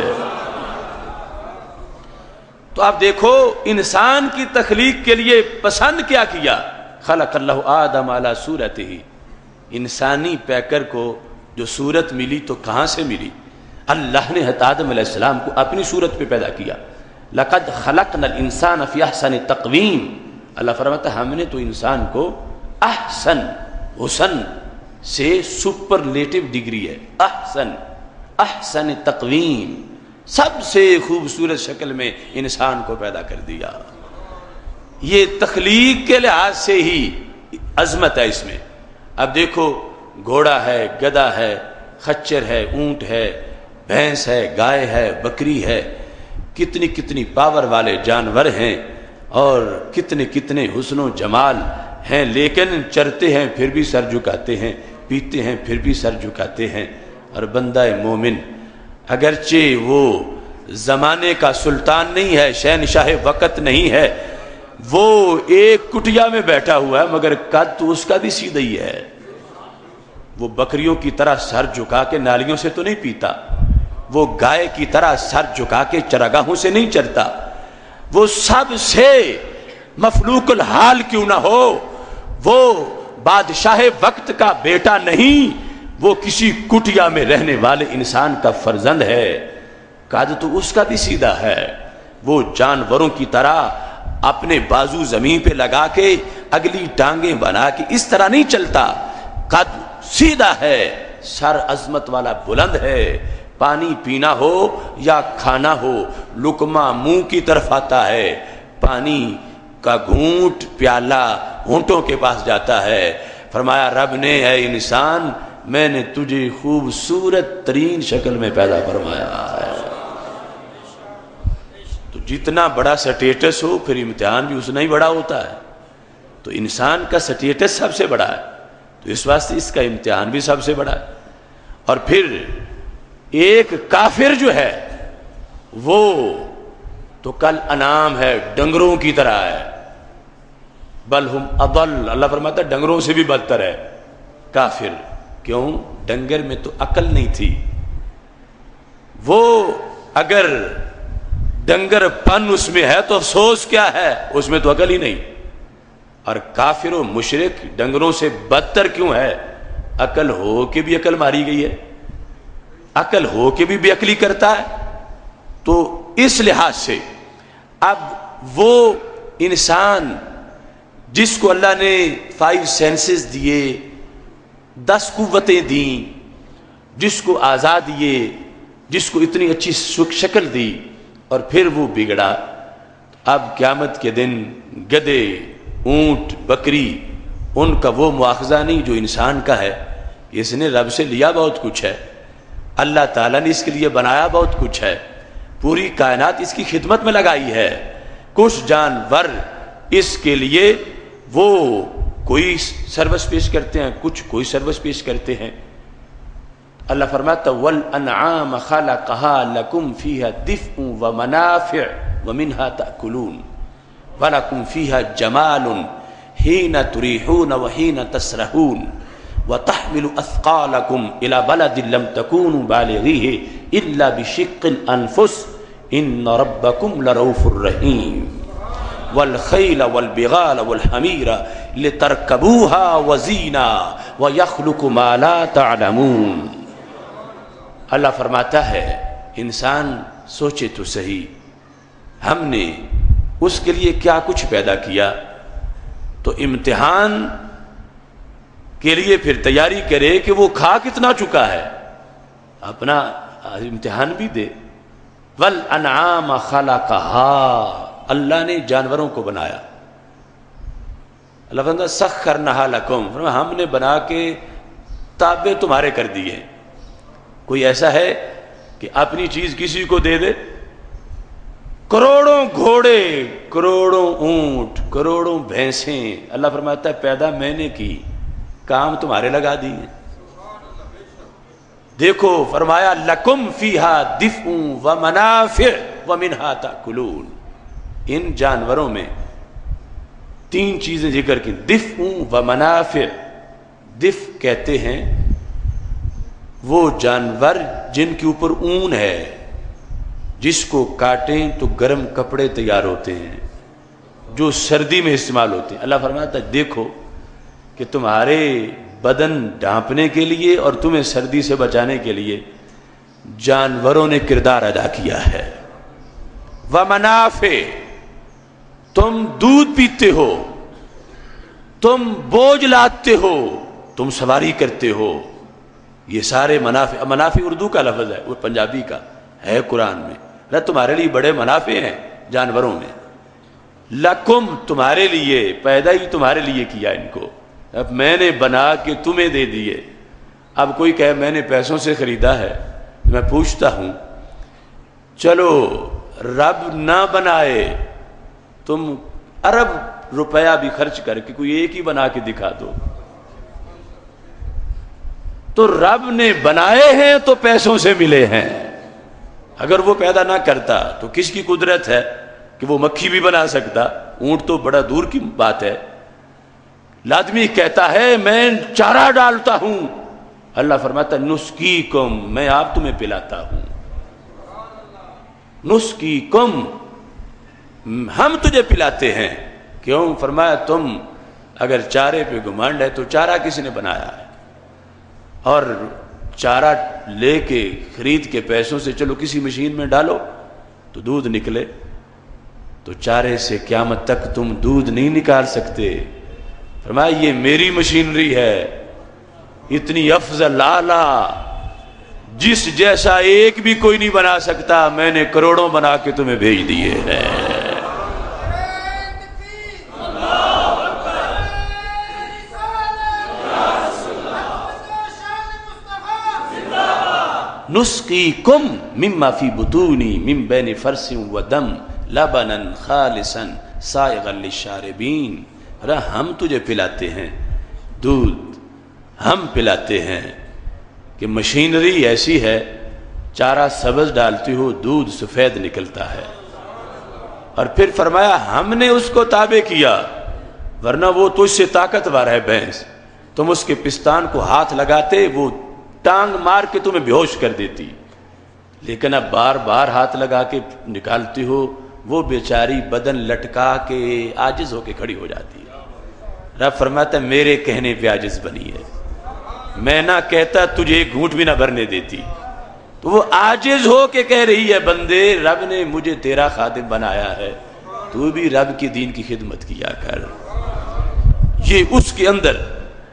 تو آپ دیکھو انسان کی تخلیق کے لیے پسند کیا کیا؟ خلق اللہ آدم علی صورتہ، انسانی پیکر کو جو صورت ملی تو کہاں سے ملی؟ اللہ نے حضرت آدم علیہ السلام کو اپنی صورت پہ پیدا کیا. لقد خلقنا الانسان فی احسن تقویم، اللہ فرماتا ہے ہم نے تو انسان کو احسن، حسن سے سپرلیٹو ڈگری ہے، احسن تقویم، سب سے خوبصورت شکل میں انسان کو پیدا کر دیا. یہ تخلیق کے لحاظ سے ہی عظمت ہے اس میں. اب دیکھو گھوڑا ہے، گدھا ہے، خچر ہے، اونٹ ہے، بھینس ہے، گائے ہے، بکری ہے، کتنی کتنی پاور والے جانور ہیں اور کتنے کتنے حسن و جمال ہیں، لیکن چرتے ہیں پھر بھی سر جھکاتے ہیں، پیتے ہیں پھر بھی سر جھکاتے ہیں. اور بندہ مومن اگرچہ وہ زمانے کا سلطان نہیں ہے، شہنشاہ وقت نہیں ہے، وہ ایک کٹیا میں بیٹھا ہوا ہے، مگر قد تو اس کا بھی سیدھا ہی ہے. وہ بکریوں کی طرح سر جھکا کے نالیوں سے تو نہیں پیتا، وہ گائے کی طرح سر جھکا کے چراگاہوں سے نہیں چرتا. وہ سب سے مفلوق الحال کیوں نہ ہو، وہ بادشاہ وقت کا بیٹا نہیں، وہ کسی کٹیا میں رہنے والے انسان کا فرزند ہے. قد تو اس کا بھی سیدھا ہے. وہ جانوروں کی طرح اپنے بازو زمین پہ لگا کے اگلی ٹانگیں بنا کے اس طرح نہیں چلتا. قد سیدھا ہے، سر عظمت والا بلند ہے. پانی پینا ہو یا کھانا ہو، لقمہ منہ کی طرف آتا ہے، پانی کا گھونٹ پیالہ ہونٹوں کے پاس جاتا ہے. فرمایا رب نے اے انسان میں نے تجھے خوبصورت ترین شکل میں پیدا فرمایا ہے. تو جتنا بڑا سٹیٹس ہو پھر امتحان بھی اتنا ہی بڑا ہوتا ہے. تو انسان کا سٹیٹس سب سے بڑا ہے، تو اس واسطے اس کا امتحان بھی سب سے بڑا ہے. اور پھر ایک کافر جو ہے وہ تو کل انعام ہے، ڈنگروں کی طرح ہے. بل ہم اضل، اللہ فرماتا ہے ڈنگروں سے بھی بدتر ہے کافر. کیوں؟ ڈنگر میں تو عقل نہیں تھی. وہ اگر ڈنگر پن اس میں ہے تو افسوس کیا ہے، اس میں تو عقل ہی نہیں. اور کافر و مشرک ڈنگروں سے بدتر کیوں ہے؟ عقل ہو کے بھی عقل ماری گئی ہے، عقل ہو کے بھی بے عقلی کرتا ہے. تو اس لحاظ سے اب وہ انسان جس کو اللہ نے 5 سینسز دیے، 10 قوتیں دیں، جس کو آزاد دیے، جس کو اتنی اچھی شکل دی اور پھر وہ بگڑا، اب قیامت کے دن گدھے، اونٹ، بکری، ان کا وہ مواخذہ نہیں جو انسان کا ہے۔ اس نے رب سے لیا بہت کچھ ہے، اللہ تعالیٰ نے اس کے لیے بنایا بہت کچھ ہے، پوری کائنات اس کی خدمت میں لگائی ہے۔ کچھ جانور اس کے لیے وہ کوئی سروس پیش کرتے ہیں، کچھ کوئی سروس پیش کرتے ہیں۔ اللہ فرماتا وَالْأَنْعَامَ خَلَقَهَا لَكُمْ فِيهَا دِفْءٌ وَمَنَافِعُ وَمِنْهَا تَأْكُلُونَ وَلَكُمْ فِيهَا جَمَالٌ حِينَ تُرِيحُونَ وَحِينَ تَسْرَحُونَ وَتَحْمِلُ أَثْقَالَكُمْ إِلَى بَلَدٍ لَمْ تَكُونُوا بَالِغِيهِ إِلَّا بِشِقِّ الْأَنفُسِ إِنَّ رَبَّكُمْ لَرَءُوفٌ رَحِيمٌ وَالْخَيْلَ وَالْبِغَالَ وَالْحَمِيرَ لِتَرْكَبُوهَا وَزِينَةً وَيَخْلُقُ مَا لَا تَعْلَمُونَ۔ اللہ فرماتا ہے انسان سوچے تو صحیح، ہم نے اس کے لیے کیا کچھ پیدا کیا، تو امتحان کے لیے پھر تیاری کرے کہ وہ کھا کتنا چکا ہے، اپنا امتحان بھی دے۔ وَالْأَنْعَامَ خَلَقَهَا، اللہ نے جانوروں کو بنایا۔ اللہ فرماتا سَخَّرْنَهَا لَكُمْ، ہم نے بنا کے تابع تمہارے کر دیے۔ کوئی ایسا ہے کہ اپنی چیز کسی کو دے دے؟ کروڑوں گھوڑے، کروڑوں اونٹ، کروڑوں بھینسیں، اللہ فرماتا ہے پیدا میں نے کی، کام تمہارے لگا دیے۔ دیکھو فرمایا لَكُمْ فِيهَا دِفْءٌ وَمَنَافِعُ وَمِنْهَا تَأْكُلُونَ۔ ان جانوروں میں تین چیزیں ذکر کی، دِفْءٌ وَمَنَافِعُ۔ دِفْء کہتے ہیں وہ جانور جن کے اوپر اون ہے، جس کو کاٹیں تو گرم کپڑے تیار ہوتے ہیں، جو سردی میں استعمال ہوتے ہیں۔ اللہ فرماتا ہے دیکھو کہ تمہارے بدن ڈھانپنے کے لیے اور تمہیں سردی سے بچانے کے لیے جانوروں نے کردار ادا کیا ہے۔ وَمَنَافِعُ، تم دودھ پیتے ہو، تم بوجھ لاتے ہو، تم سواری کرتے ہو، یہ سارے منافع، منافع اردو کا لفظ ہے، وہ پنجابی کا ہے قرآن میں، نہ تمہارے لیے بڑے منافع ہیں جانوروں میں۔ لکم، تمہارے لیے، پیدا ہی تمہارے لیے کیا ان کو، اب میں نے بنا کے تمہیں دے دیے۔ اب کوئی کہے میں نے پیسوں سے خریدا ہے، میں پوچھتا ہوں چلو رب نہ بنائے، تم ارب روپیہ بھی خرچ کر کے کوئی ایک ہی بنا کے دکھا دو، تو رب نے بنائے ہیں تو پیسوں سے ملے ہیں۔ اگر وہ پیدا نہ کرتا تو کس کی قدرت ہے کہ وہ مکھی بھی بنا سکتا؟ اونٹ تو بڑا دور کی بات ہے۔ لادمی کہتا ہے میں چارہ ڈالتا ہوں، اللہ فرماتا نسقیکم، میں آپ تمہیں پلاتا ہوں۔ نسقیکم، ہم تجھے پلاتے ہیں۔ کیوں؟ فرمایا تم اگر چارے پہ گمانڈ ہے تو چارہ کس نے بنایا ہے؟ اور چارہ لے کے خرید کے پیسوں سے چلو کسی مشین میں ڈالو تو دودھ نکلے، تو چارے سے قیامت تک تم دودھ نہیں نکال سکتے۔ فرمایا یہ میری مشینری ہے، اتنی افضل اعلیٰ، جس جیسا ایک بھی کوئی نہیں بنا سکتا، میں نے کروڑوں بنا کے تمہیں بھیج دیے ہیں۔ نسقیکم مما فی بطونی من بین فرث و دم لبنا خالصا سائغا للشاربین، ہم تجھے پلاتے ہیں دودھ، ہم پلاتے ہیں کہ مشینری ایسی ہے، چارہ سبز ڈالتی ہو دودھ سفید نکلتا ہے۔ اور پھر فرمایا ہم نے اس کو تابع کیا، ورنہ وہ تو اس سے طاقتور ہے بھینس، تم اس کے پستان کو ہاتھ لگاتے وہ ٹانگ مار کے تمہیں بے ہوش کر دیتی، لیکن اب بار بار ہاتھ لگا کے نکالتی ہو، وہ بیچاری بدن لٹکا کے عاجز ہو کے کھڑی ہو جاتی ہے۔ رب فرماتا ہے میرے کہنے پہ عاجز بنی ہے، میں نہ کہتا تجھے ایک گھونٹ بھی نہ بھرنے دیتی، تو وہ عاجز ہو کے کہہ رہی ہے بندے رب نے مجھے تیرا خادم بنایا ہے، تو بھی رب کی دین کی خدمت کیا کر۔ یہ اس کے اندر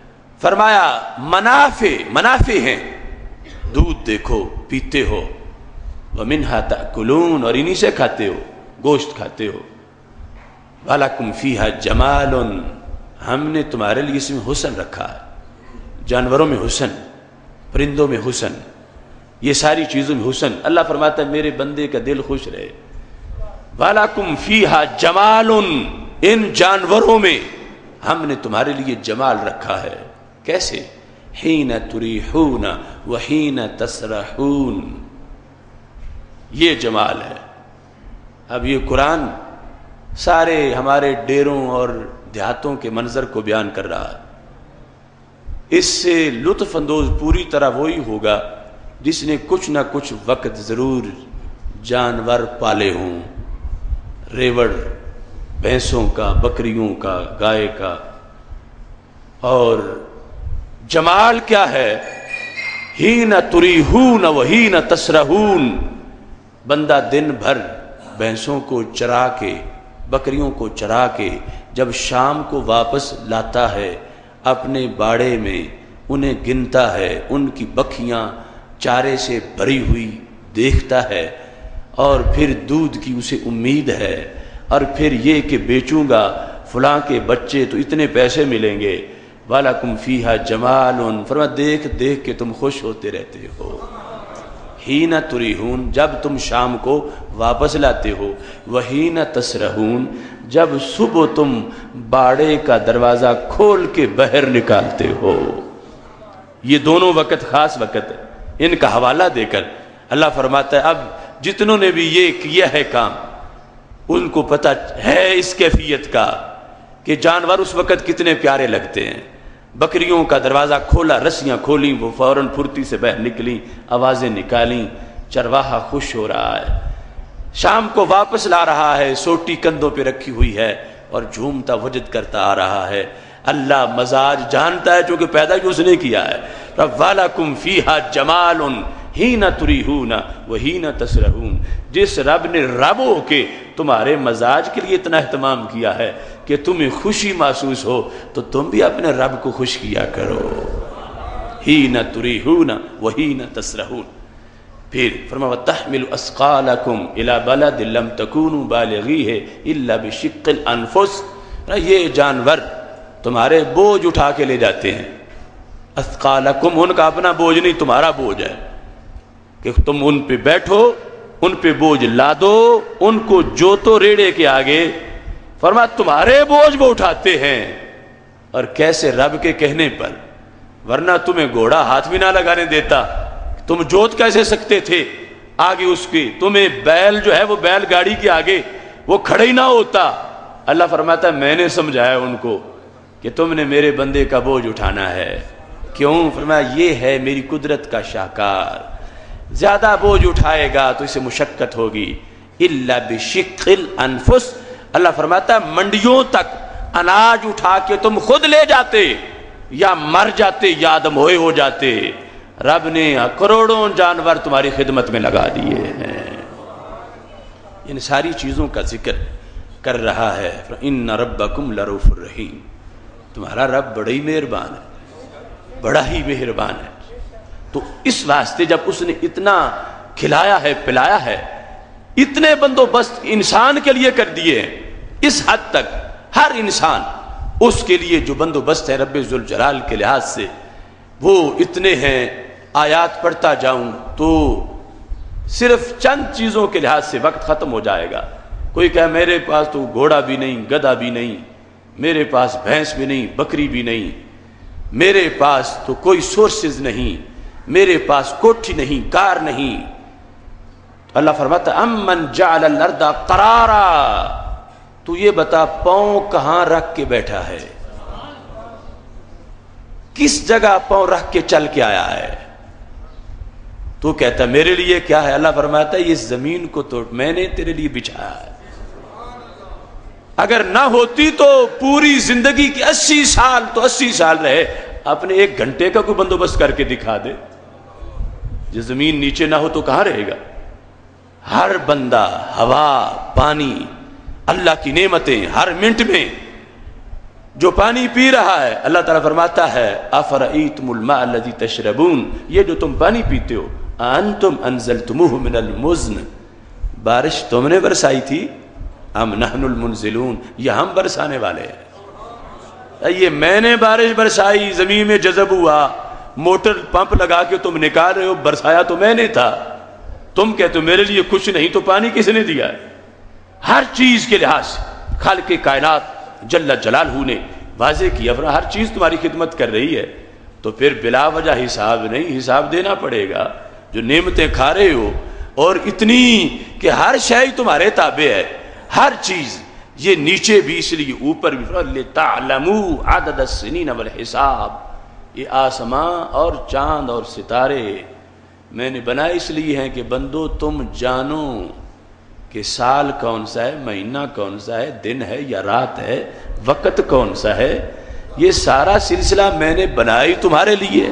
فرمایا منافع ہیں، دودھ دیکھو پیتے ہو، वमिन्हा ताकुलून, और इन्हीं से खाते हो, गोश्त खाते हो। वलकुम फीहा जमालुन, हमने तुम्हारे लिए इसमें हुस्न रखा है, जानवरों में हुस्न, परिंदों में हुस्न, ये सारी चीजों में हुस्न। अल्लाह फरमाता है मेरे बंदे का दिल खुश रहे। वलकुम फीहा जमालुन, इन जानवरों में हमने तुम्हारे लिए जमाल रखा है। कैसे? हीन तुरीहून व हीन तसरहून, ये जमाल है। अब ये कुरान सारे हमारे डेरों और देहातों के मंजर को बयान कर रहा है। इससे लुत्फ अंदोज पूरी तरह वही होगा जिसने कुछ ना कुछ वक्त जरूर जानवर पाले हों, रेवड़, भैंसों का, बकरियों का, गाय का। और जमाल क्या है? हीन तुरीहून व हीन तसरहून, बंदा दिन भर भैंसों को चरा के, बकरियों को चरा के जब शाम को वापस लाता है अपने बाड़े में, उन्हें गिनता है, उनकी बखियां चारे से भरी हुई देखता है, और फिर दूध की उसे उम्मीद है, और फिर ये कि बेचूंगा फलां के बच्चे तो इतने पैसे मिलेंगे। वालकुम फीहा जमालुन, फरमा देख देख के तुम खुश होते रहते हो। हीना तुरीहून, जब तुम शाम को वापस लाते हो। वहीना तसरहून, जब सुबह तुम बाड़े का दरवाजा खोल के बाहर निकालते हो। ये दोनों वक़्त खास वक़्त है। इनका हवाला देकर अल्लाह फरमाता है अब जितनों ने भी ये किया है काम, उनको पता है इस कैफियत का कि जानवर उस वक़्त कितने प्यारे लगते हैं। बकरियों का दरवाज़ा खोला, रस्सियाँ खोली, वो फौरन फुर्ती से बाहर निकली, आवाज़ें निकाली, चरवाहा खुश हो रहा है। शाम को वापस ला रहा है, सोटी कंधों पे रखी हुई है और झूमता वजद करता आ रहा है। अल्लाह मजाज जानता है क्योंकि पैदा ही उसने किया है। वलकुम फीहा जमालुन हीना तुरीहूना व हीना तसरहून, जिस रब ने रब हो के तुम्हारे मजाज के लिए इतना एहतमाम किया है कि तुम्हें खुशी महसूस हो, तो तुम भी अपने रब को खुश किया करो। हीना तुरीहूना व हीना तसरहून। फिर फरमा वतहमिलु अस्कालकुम इला बलदिन लम तकूनु बालिगीहि इल्ला बिशिक्किल अनफुस, ये जानवर तुम्हारे बोझ उठा के ले जाते हैं। अस्कालकुम, उनका अपना बोझ नहीं, तुम्हारा बोझ है कि तुम उन पे बैठो, उन पे बोझ ला दो, उनको जोतो रेड़े के आगे। फरमा तुम्हारे बोझ वो उठाते हैं, और कैसे? रब के कहने पर, वरना तुम्हें घोड़ा हाथ भी ना लगाने देता, तुम जोत कैसे सकते थे आगे उसके? तुम्हें बैल जो है वो बैलगाड़ी के आगे वो खड़े ही ना होता। अल्लाह फरमाता है मैंने समझाया उनको कि तुमने मेरे बंदे का बोझ उठाना है। क्यों? फरमाया ये है मेरी कुदरत का शाहकार, ज्यादा बोझ उठाएगा तो इसे मुशक्कत होगी। इल्ला बिशिक्किल अनफुस, अल्लाह फरमाता है मंडियों तक अनाज उठा के तुम खुद ले जाते या मर जाते या आदमोए हो जाते। रब ने करोड़ों जानवर तुम्हारी खिदमत में लगा दिए हैं। इन सारी चीजों का जिक्र कर रहा है। इन्ना रब्बकुम लरऊफुर रहीम, तुम्हारा रब बड़ा ही मेहरबान है, बड़ा ही मेहरबान है। तो इस वास्ते जब उसने इतना खिलाया है, पिलाया है, इतने बंदोबस्त इंसान के लिए कर दिए हैं, इस हद तक हर इंसान उसके लिए जो बंदोबस्त है रब्बे जुल जलाल के लिहाज से वो इतने हैं। आयात पढ़ता जाऊं तो सिर्फ चंद चीजों के लिहाज से वक्त खत्म हो जाएगा। कोई कहे मेरे पास तो घोड़ा भी नहीं, गधा भी नहीं, मेरे पास भैंस भी नहीं, बकरी भी नहीं, मेरे पास तो कोई सोर्सेज नहीं, मेरे पास कोठी नहीं, कार नहीं। तो अल्लाह फरमाता अम्मन जअल अर्दा करारा, तू ये बता पांव कहां रख के बैठा है, किस जगह पांव रख के चल के आया है? तो कहता मेरे लिए क्या है? अल्लाह फरमाता है इस जमीन को तो मैंने तेरे लिए बिछाया है। अगर ना होती तो पूरी जिंदगी की 80 साल तो 80 साल रहे, अपने 1 घंटे का कोई बंदोबस्त करके दिखा दे। जो जमीन नीचे ना हो तो कहां रहेगा? हर बंदा, हवा, पानी, अल्लाह की नेमतें हर मिनट में। जो पानी पी रहा है, अल्लाह ताला फरमाता है अफरईतमुल माअ अल्लज़ी तशरबून, ये जो तुम पानी पीते हो अंतुम अंजलतुमुहु मिनल मुज़्न, बारिश तुमने बरसाई थी, हम नहनुल मुनजिलून, ये हम बरसाने वाले हैं। ये मैंने बारिश बरसाई, जमीन में जज़ब हुआ, मोटर पंप लगा के तुम निकाल रहे हो, बरसाया तो मैंने था। तुम कहते हो मेरे लिए कुछ नहीं, तो पानी किसने दिया है? हर चीज के लिहाज से खालिक़ कायनात जल्ल जलालहू ने वाज़े किया, हर चीज तुम्हारी खिदमत कर रही है, तो फिर बिला वजह हिसाब नहीं, हिसाब देना पड़ेगा। जो नेमतें खा रहे हो और इतनी कि हर शय तुम्हारे ताबे है, हर चीज, ये नीचे भी इसलिए ऊपर भी, तालमू अदद अस्सिनीन वल हिसाब, ये आसमां और चांद और सितारे मैंने बनाए इसलिए हैं कि बंदो तुम जानो कि साल कौन सा है, महीना कौन सा है, दिन है या रात है, वक्त कौन सा है। ये सारा सिलसिला मैंने बनाई तुम्हारे लिए।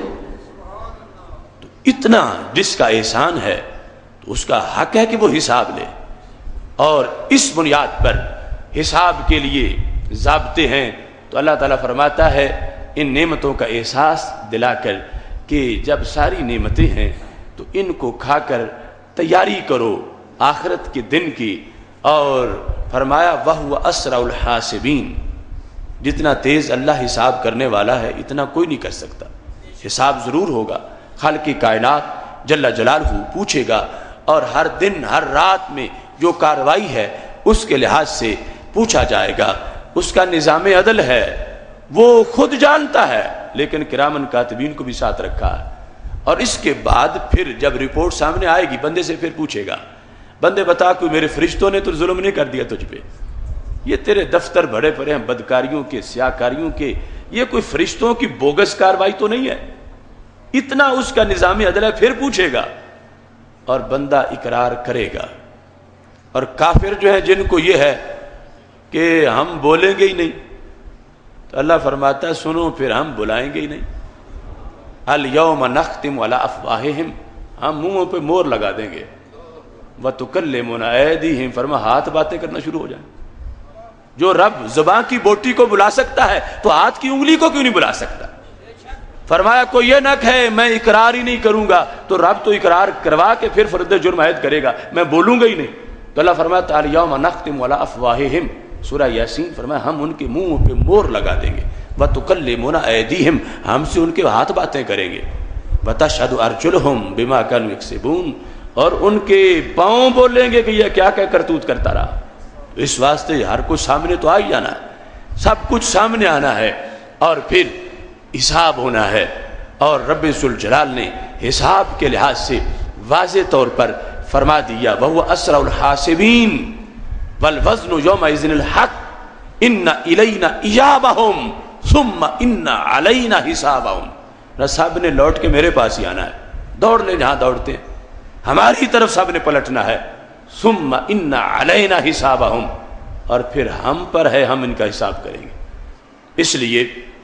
तो इतना जिसका एहसान है तो उसका हक है कि वो हिसाब ले, और इस बुनियाद पर हिसाब के लिए ज़ाब्ते हैं। तो अल्लाह ताला फरमाता है इन नेमतों का एहसास दिलाकर कि जब सारी नेमतें हैं तो इनको खाकर तैयारी करो आखिरत के दिन की। और फरमाया वहुव असराउल हासिबीन, जितना तेज अल्लाह हिसाब करने वाला है इतना कोई नहीं कर सकता। हिसाब जरूर होगा, खालिक़ कायनात जल्ल जलालहू पूछेगा, और हर दिन हर रात में जो कार्रवाई है उसके लिहाज से पूछा जाएगा। उसका निज़ाम अदल है, वो खुद जानता है, लेकिन किरामन कातिबीन को भी साथ रखा है। और इसके बाद फिर जब रिपोर्ट सामने आएगी बंदे से फिर पूछेगा, बंदे बता कोई मेरे फरिश्तों ने तो जुल्म नहीं कर दिया तुझ पे? ये तेरे दफ्तर भरे पड़े हैं बदकारियों के, स्याकारियों के, ये कोई फरिश्तों की बोगस कार्रवाई तो नहीं है। इतना उसका निज़ाम अदल है। फिर पूछेगा और बंदा इकरार करेगा। और काफिर जो है जिनको ये है कि हम बोलेंगे ही नहीं, तो अल्लाह फरमाता है सुनो फिर हम बुलाएंगे ही नहीं। अल यौम नख्तिमु अला अफ़वाहिहिम, हम मुंहों पे मोर लगा देंगे। व तुकल्लिमुना ऐदीहिम, फरमा हाथ बातें करना शुरू हो जाए। जो रब ज़ुबान की बोटी को बुला सकता है तो हाथ की उंगली को क्यों नहीं बुला सकता? फरमाया कोई ये न कहे मैं इकरार ही नहीं करूंगा, तो रब तो इकरार करवा के फिर फर्द जुर्म आयद करेगा, मैं बोलूंगा ही नहीं। तो अल्लाह फरमाता अल यौम नख्तिमु अला अफ़वाहिहिम, सूरह यासीन, फरमाया हम उनके मुंह पे मोर लगा देंगे। व तुकल्लिमुना ऐदीहिम, हमसे उनके हाथ बातें करेंगे। व तशहदु अर्जुलहुम बिमा कानू यक्सिबून, और उनके पांव बोलेंगे कि यह क्या क्या करतूत करता रहा। इस वास्ते हर कुछ सामने तो आ ही जाना है, सब कुछ सामने आना है और फिर हिसाब होना है। और रब्बे जुल जलाल ने हिसाब के लिहाज से वाज़े तौर पर फरमा दिया वहुव असराउल हासिबीन वल वज़्नु यौमइज़िनिल हक़ इन्ना इलैना इयाबहुम सुम्मा इन्ना अलैना हिसाबहुम। न सब ने लौट के मेरे पास ही आना है, दौड़ ले जहां दौड़ते हैं, हमारी तरफ सब ने पलटना है। सुम्मा इन्ना अलैना हिसाबहुम, और फिर हम पर है, हम इनका हिसाब करेंगे। इसलिए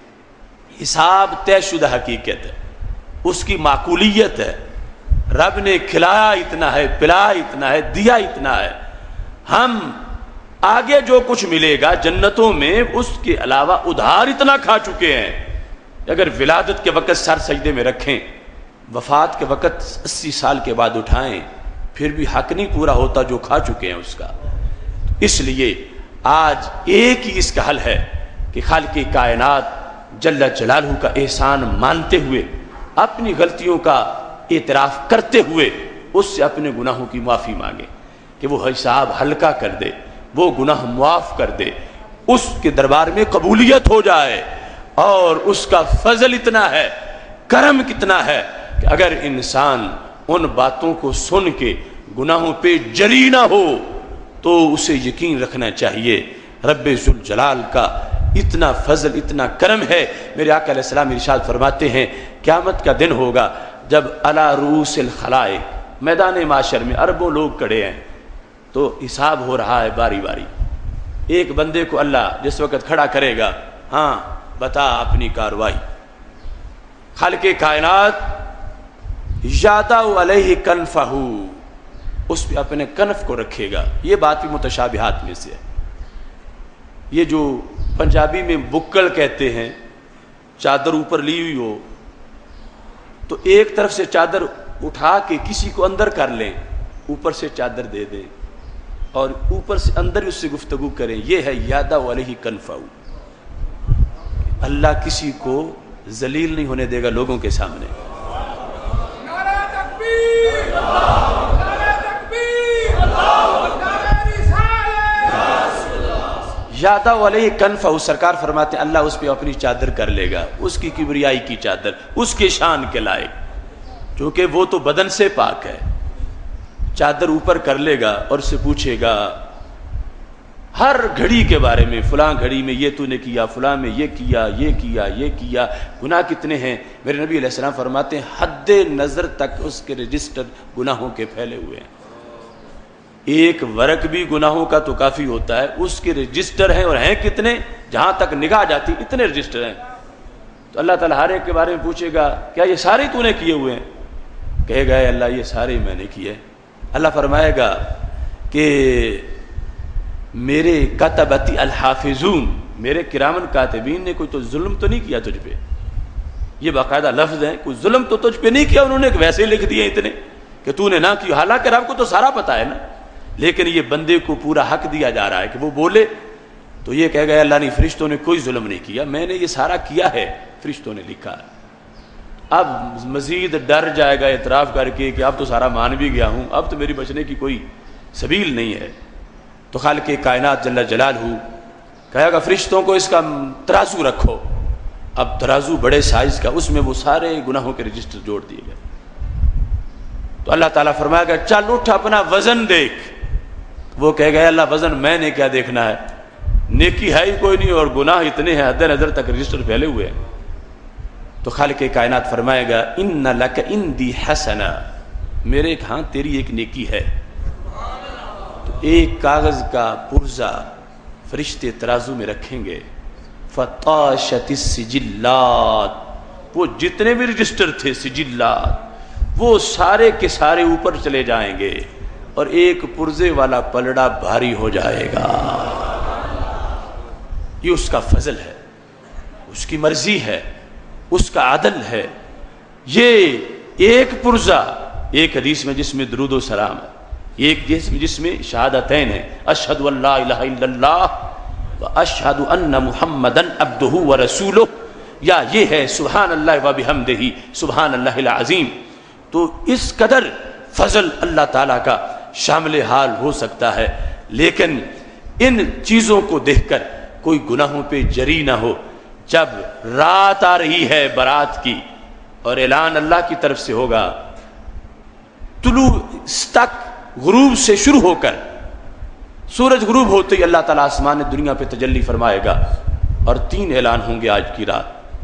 हिसाब तयशुदा हकीकत है, उसकी माकूलियत है। रब ने खिलाया इतना है, पिलाया इतना है, दिया इतना है। हम आगे जो कुछ मिलेगा जन्नतों में उसके अलावा उधार इतना खा चुके हैं। अगर विलादत के वक़्त सर सजदे में रखें, वफात के वक़्त 80 साल के बाद उठाएं, फिर भी हक नहीं पूरा होता जो खा चुके हैं उसका। इसलिए आज एक ही इसका हल है कि खालिक़ कायनात जल्ल जलालहू का एहसान मानते हुए, अपनी गलतियों का एतराफ़ करते हुए उससे अपने गुनाहों की माफ़ी मांगे कि वो हिसाब हल्का कर दे, वो गुनाह मुआफ़ कर दे, उसके दरबार में कबूलियत हो जाए। और उसका फजल इतना है, करम कितना है कि अगर इंसान उन बातों को सुन के गुनाहों पे जरी ना हो तो उसे यकीन रखना चाहिए रब्बे जुल जलाल का इतना फजल, इतना करम है। मेरे आका अलैहिस्सलाम इरशाद फरमाते हैं क़यामत का दिन होगा जब अला रूसिल खलाइक, मैदान माशर में अरबों लोग खड़े हैं, तो हिसाब हो रहा है बारी बारी। एक बंदे को अल्लाह जिस वक़्त खड़ा करेगा, हाँ बता अपनी कार्रवाई। खालिक़ कायनात यादा अलैहि कन्फहू, उस पे अपने कनफ को रखेगा। ये बात भी मुतशाबिहात में से है। ये जो पंजाबी में बुक्कल कहते हैं, चादर ऊपर ली हुई हो तो एक तरफ से चादर اٹھا کے کسی کو اندر کر لیں، اوپر سے چادر دے دیں اور اوپر سے اندر اس سے گفتگو کریں، یہ ہے یادہ علیہ کنفاؤ. اللہ کسی کو ذلیل نہیں ہونے دے گا لوگوں کے سامنے. نعرہ تکبیر، نعرہ تکبیر، نعرہ رسالت. یادہ علیہ کنفاؤ، سرکار فرماتے ہیں اللہ اس پہ اپنی چادر کر لے گا، اس کی کبریائی کی چادر، اس کے شان کے لائق، کیونکہ وہ تو بدن سے پاک ہے. چادر اوپر کر لے گا اور سے پوچھے گا ہر گھڑی کے بارے میں، فلاں گھڑی میں یہ تو نے کیا، فلاں میں یہ کیا، یہ کیا، یہ کیا، گناہ کتنے ہیں. میرے نبی علیہ السلام فرماتے ہیں حد نظر تک اس کے رجسٹر گناہوں کے پھیلے ہوئے ہیں. ایک ورق بھی گناہوں کا تو کافی ہوتا ہے، اس کے رجسٹر ہیں، اور ہیں کتنے؟ جہاں تک نگاہ جاتی اتنے رجسٹر ہیں. تو اللہ تعالیٰ ہر ایک کے بارے میں پوچھے گا کیا یہ سارے تو نے کیے ہوئے ہیں؟ کہے گا اللہ یہ سارے میں نے کیے. اللہ فرمائے گا کہ میرے کتبتی الحافظون، میرے کرامن کاتبین نے کوئی تو ظلم تو نہیں کیا تجھ پہ. یہ باقاعدہ لفظ ہے، کوئی ظلم تو تجھ پہ نہیں کیا. انہوں نے ویسے لکھ دیے اتنے کہ تو نے نہ کیا، حالانکہ رب کو تو سارا پتا ہے نا. لیکن یہ بندے کو پورا حق دیا جا رہا ہے کہ وہ بولے. تو یہ کہہ گیا اللہ نے فرشتوں نے کوئی ظلم نہیں کیا، میں نے یہ سارا کیا ہے، فرشتوں نے لکھا ہے. اب مزید ڈر جائے گا اعتراف کر کے کہ اب تو سارا مان بھی گیا ہوں، اب تو میری بچنے کی کوئی سبیل نہیں ہے. تو خالق کائنات جل جلالہ کہے گا فرشتوں کو اس کا ترازو رکھو. اب ترازو بڑے سائز کا، اس میں وہ سارے گناہوں کے رجسٹر جوڑ دیے گئے. تو اللہ تعالیٰ فرمائے گا چل اٹھ اپنا وزن دیکھ. وہ کہے گا اللہ وزن میں نے کیا دیکھنا ہے، نیکی ہے ہی کوئی نہیں اور گناہ اتنے ہیں حد نظر تک رجسٹر پھیلے ہوئے ہیں. تو خالق کائنات فرمائے گا ان لک عندی حسنہ، میرے ہاں تیری ایک نیکی ہے. تو ایک کاغذ کا پرزہ فرشتے ترازو میں رکھیں گے. فطاشت السجلات، وہ جتنے بھی رجسٹر تھے سجلات وہ سارے کے سارے اوپر چلے جائیں گے اور ایک پرزے والا پلڑا بھاری ہو جائے گا. یہ اس کا فضل ہے، اس کی مرضی ہے، اس کا عدل ہے. یہ ایک پرزہ، ایک حدیث میں جس میں درود و سلام ہے، ایک جس میں شہادتین ہے، اشہد ان لا الہ الا اللہ و اشہد ان محمدن عبدہ و رسولہ، یا یہ ہے سبحان اللہ و بحمدہ سبحان اللہ العظیم. تو اس قدر فضل اللہ تعالیٰ کا شامل حال ہو سکتا ہے. لیکن ان چیزوں کو دیکھ کر کوئی گناہوں پہ جری نہ ہو. جب رات آ رہی ہے برات کی اور اعلان اللہ کی طرف سے ہوگا، طلوع تک غروب سے شروع ہو کر سورج غروب ہوتے ہی اللہ تعالیٰ آسمان دنیا پہ تجلی فرمائے گا اور 3 اعلان ہوں گے آج کی رات.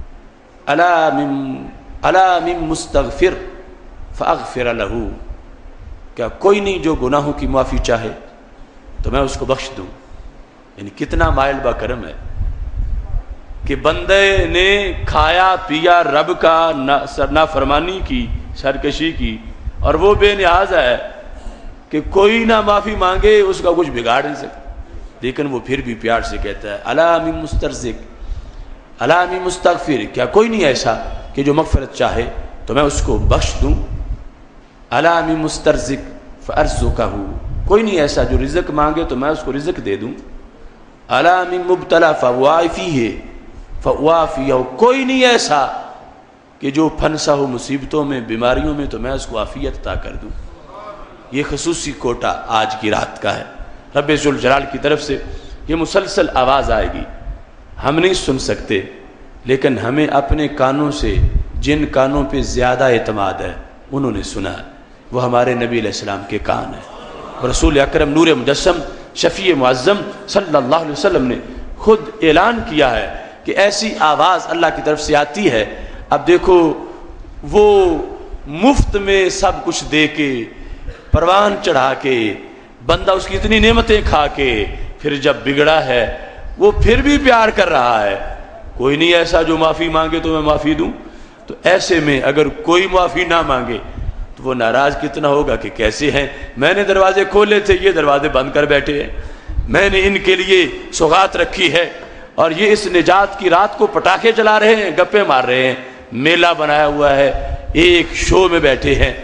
الا من مستغفر فاغفر لہ، کیا کوئی نہیں جو گناہوں کی معافی چاہے تو میں اس کو بخش دوں. یعنی کتنا مائل با کرم ہے کہ بندے نے کھایا پیا رب کا نافرمانی کی، سرکشی کی، اور وہ بے نیاز ہے کہ کوئی نہ معافی مانگے اس کا کچھ بگاڑ نہیں سکتا. لیکن وہ پھر بھی پیار سے کہتا ہے الا من مسترزق الا من مستغفر، کیا کوئی نہیں ایسا کہ جو مغفرت چاہے تو میں اس کو بخش دوں. الا من مسترزق فارزقہ، کوئی نہیں ایسا جو رزق مانگے تو میں اس کو رزق دے دوں. الا من مبتلا فوافیہ فوافیہ، کوئی نہیں ایسا کہ جو پھنسا ہو مصیبتوں میں بیماریوں میں تو میں اس کو عافیت عطا کر دوں. یہ خصوصی کوٹا آج کی رات کا ہے. رب ذوالجلال کی طرف سے یہ مسلسل آواز آئے گی. ہم نہیں سن سکتے، لیکن ہمیں اپنے کانوں سے جن کانوں پہ زیادہ اعتماد ہے انہوں نے سنا ہے، وہ ہمارے نبی علیہ السلام کے کان ہیں. رسول اکرم نور مجسم شفیع معظم صلی اللہ علیہ وسلم نے خود اعلان کیا ہے کہ ایسی آواز اللہ کی طرف سے آتی ہے. اب دیکھو وہ مفت میں سب کچھ دے کے، پروان چڑھا کے، بندہ اس کی اتنی نعمتیں کھا کے، پھر جب بگڑا ہے وہ پھر بھی پیار کر رہا ہے. کوئی نہیں ایسا جو معافی مانگے تو میں معافی دوں. تو ایسے میں اگر کوئی معافی نہ مانگے تو وہ ناراض کتنا ہوگا کہ کیسے ہیں، میں نے دروازے کھولے تھے یہ دروازے بند کر بیٹھے ہیں، میں نے ان کے لیے سوغات رکھی ہے اور یہ اس نجات کی رات کو پٹاخے چلا رہے ہیں، گپے مار رہے ہیں، میلہ بنایا ہوا ہے، ایک شو میں بیٹھے ہیں.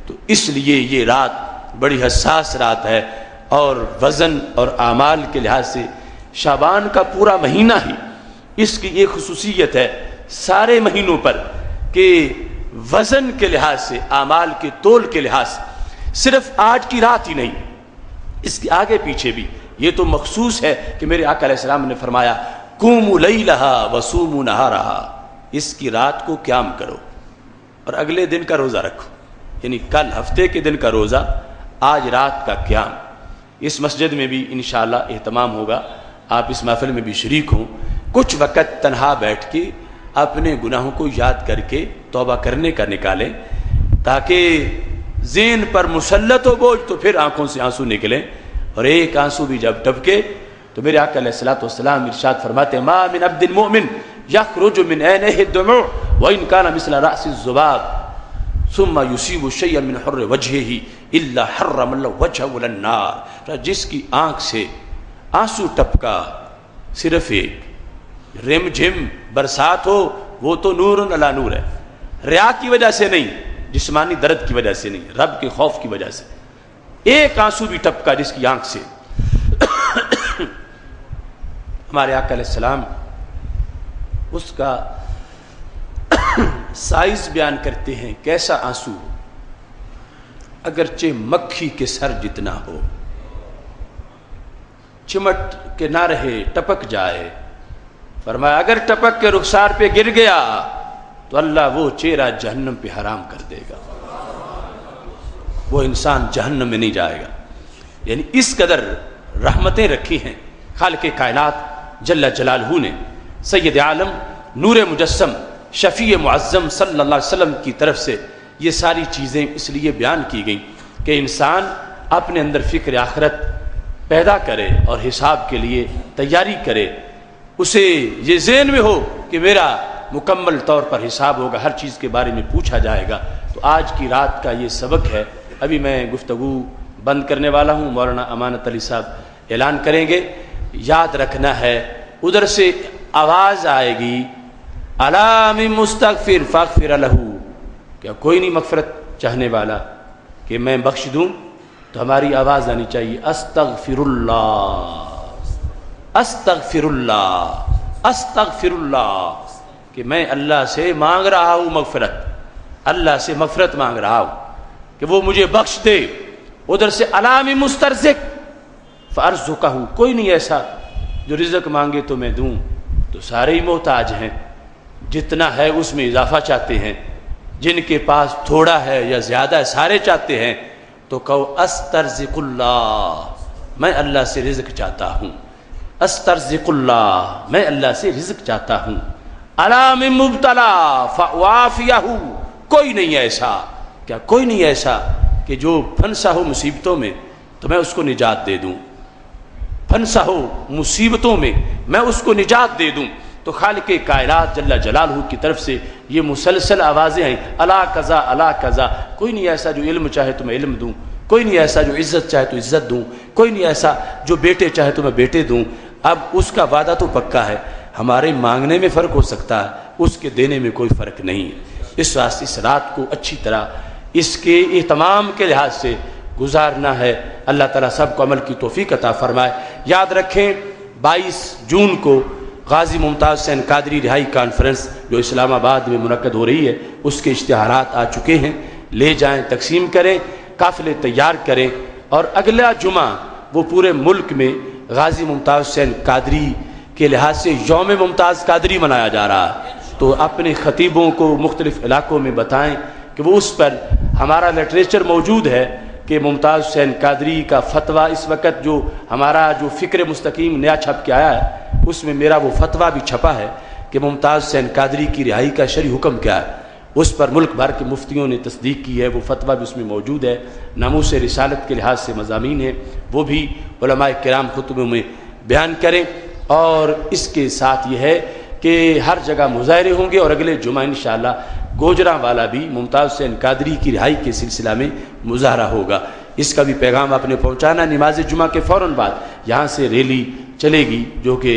تو اس لیے یہ رات بڑی حساس رات ہے، اور وزن اور اعمال کے لحاظ سے شعبان کا پورا مہینہ ہی اس کی یہ خصوصیت ہے سارے مہینوں پر کہ وزن کے لحاظ سے، اعمال کے تول کے لحاظ سے صرف آج کی رات ہی نہیں، اس کے آگے پیچھے بھی یہ تو مخصوص ہے کہ میرے آقا علیہ السلام نے فرمایا قوموا لیلہا وصوموا نہارہا، اس کی رات کو قیام کرو اور اگلے دن کا روزہ رکھو، یعنی کل ہفتے کے دن کا روزہ، آج رات کا قیام۔ اس مسجد میں بھی انشاءاللہ اہتمام ہوگا، آپ اس محفل میں بھی شریک ہوں، کچھ وقت تنہا بیٹھ کے اپنے گناہوں کو یاد کر کے توبہ کرنے کا نکالیں، تاکہ ذہن پر مسلط ہو بوجھ تو پھر آنکھوں سے آنسو نکلیں، اور ایک آنسو بھی جب ٹپکے تو میرے آقا علیہ الصلوۃ والسلام ارشاد فرماتے ہیں ما من عبد المؤمن یخرج من عینہ الدموع وان کان مثل رأس الذباب ثم یصیب شیئا من حر وجہہ الا حرم اللہ وجہہ علی النار، جس کی آنکھ سے آنسو ٹپکا صرف ایک رم جھم برسات ہو وہ تو نور علی نور ہے، ریا کی وجہ سے نہیں، جسمانی درد کی وجہ سے نہیں، رب کے خوف کی وجہ سے، ایک آنسو بھی ٹپکا جس کی آنکھ سے۔ ہمارے آقا علیہ السلام اس کا سائز بیان کرتے ہیں، کیسا آنسو ہو، اگرچہ مکھی کے سر جتنا ہو، چمٹ کے نہ رہے، ٹپک جائے، فرمایا اگر ٹپک کے رخسار پہ گر گیا تو اللہ وہ چہرہ جہنم پہ حرام کر دے گا، وہ انسان جہنم میں نہیں جائے گا۔ یعنی اس قدر رحمتیں رکھی ہیں خالق کائنات جل جلالہ نے سید عالم نور مجسم شفیع معظم صلی اللہ علیہ وسلم کی طرف سے یہ ساری چیزیں اس لیے بیان کی گئیں کہ انسان اپنے اندر فکر آخرت پیدا کرے اور حساب کے لیے تیاری کرے، اسے یہ ذہن میں ہو کہ میرا مکمل طور پر حساب ہوگا، ہر چیز کے بارے میں پوچھا جائے گا۔ تو آج کی رات کا یہ سبق ہے۔ ابھی میں گفتگو بند کرنے والا ہوں، مولانا امانت علی صاحب اعلان کریں گے۔ یاد رکھنا ہے ادھر سے آواز آئے گی الا من مستغفر فاغفر لہ، کیا کوئی نہیں مغفرت چاہنے والا کہ میں بخش دوں؟ تو ہماری آواز آنی چاہیے استغفر اللہ استغفر اللہ استغفر اللہ، کہ میں اللہ سے مانگ رہا ہوں مغفرت، اللہ سے مغفرت مانگ رہا ہوں کہ وہ مجھے بخش دے۔ ادھر سے الا من مسترزق فارزقہ، کوئی نہیں ایسا جو رزق مانگے تو میں دوں، تو سارے ہی محتاج ہیں، جتنا ہے اس میں اضافہ چاہتے ہیں، جن کے پاس تھوڑا ہے یا زیادہ ہے سارے چاہتے ہیں، تو کہو استرزق اللہ، میں اللہ سے رزق چاہتا ہوں، استرزق اللہ، میں اللہ سے رزق چاہتا ہوں۔ الا من مبتلا فوافیہ، کوئی نہیں ایسا، کیا کوئی نہیں ایسا کہ جو پھنسا ہو مصیبتوں میں تو میں اس کو نجات دے دوں، پھنسا ہو مصیبتوں میں میں اس کو نجات دے دوں۔ تو خالق کائنات جل جلالہ کی طرف سے یہ مسلسل آوازیں ہیں الا کذا الا کذا، کوئی نہیں ایسا جو علم چاہے تو میں علم دوں، کوئی نہیں ایسا جو عزت چاہے تو عزت دوں، کوئی نہیں ایسا جو بیٹے چاہے تو میں بیٹے دوں۔ اب اس کا وعدہ تو پکا ہے، ہمارے مانگنے میں فرق ہو سکتا ہے، اس کے دینے میں کوئی فرق نہیں ہے۔ اس واسطے اس رات کو اچھی طرح اس کے اہتمام کے لحاظ سے گزارنا ہے۔ اللہ تعالیٰ سب کو عمل کی توفیق عطا فرمائے۔ یاد رکھیں 22 جون کو غازی ممتاز حسین قادری رہائی کانفرنس جو اسلام آباد میں منعقد ہو رہی ہے، اس کے اشتہارات آ چکے ہیں، لے جائیں، تقسیم کریں، قافلے تیار کریں، اور اگلا جمعہ وہ پورے ملک میں غازی ممتاز حسین قادری کے لحاظ سے یوم ممتاز قادری منایا جا رہا ہے، تو اپنے خطیبوں کو مختلف علاقوں میں بتائیں کہ وہ اس پر ہمارا لٹریچر موجود ہے کہ ممتاز حسین قادری کا فتویٰ اس وقت جو ہمارا جو فکر مستقیم نیا چھپ کے آیا ہے اس میں میرا وہ فتویٰ بھی چھپا ہے کہ ممتاز حسین قادری کی رہائی کا شرعی حکم کیا ہے، اس پر ملک بھر کے مفتیوں نے تصدیق کی ہے، وہ فتویٰ بھی اس میں موجود ہے، ناموس رسالت کے لحاظ سے مضامین ہیں، وہ بھی علماء کرام خطبوں میں بیان کریں۔ اور اس کے ساتھ یہ ہے کہ ہر جگہ مظاہرے ہوں گے، اور اگلے جمعہ انشاءاللہ گوجراں والا بھی ممتاز حسین قادری کی رہائی کے سلسلہ میں مظاہرہ ہوگا۔ اس کا بھی پیغام آپ نے پہنچانا۔ نماز جمعہ کے فوراً بعد یہاں سے ریلی چلے گی جو کہ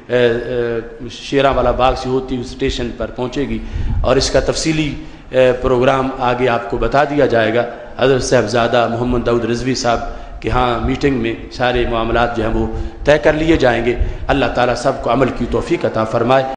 شیراں والا باغ سے ہوتی ہوئی اسٹیشن پر پہنچے گی، اور اس کا تفصیلی پروگرام آگے آپ کو بتا دیا جائے گا۔ حضرت صاحبزادہ محمد داؤد رضوی صاحب کہ ہاں میٹنگ میں سارے معاملات جو ہیں وہ طے کر لیے جائیں گے۔ اللہ تعالیٰ سب کو عمل کی توفیق عطا فرمائے۔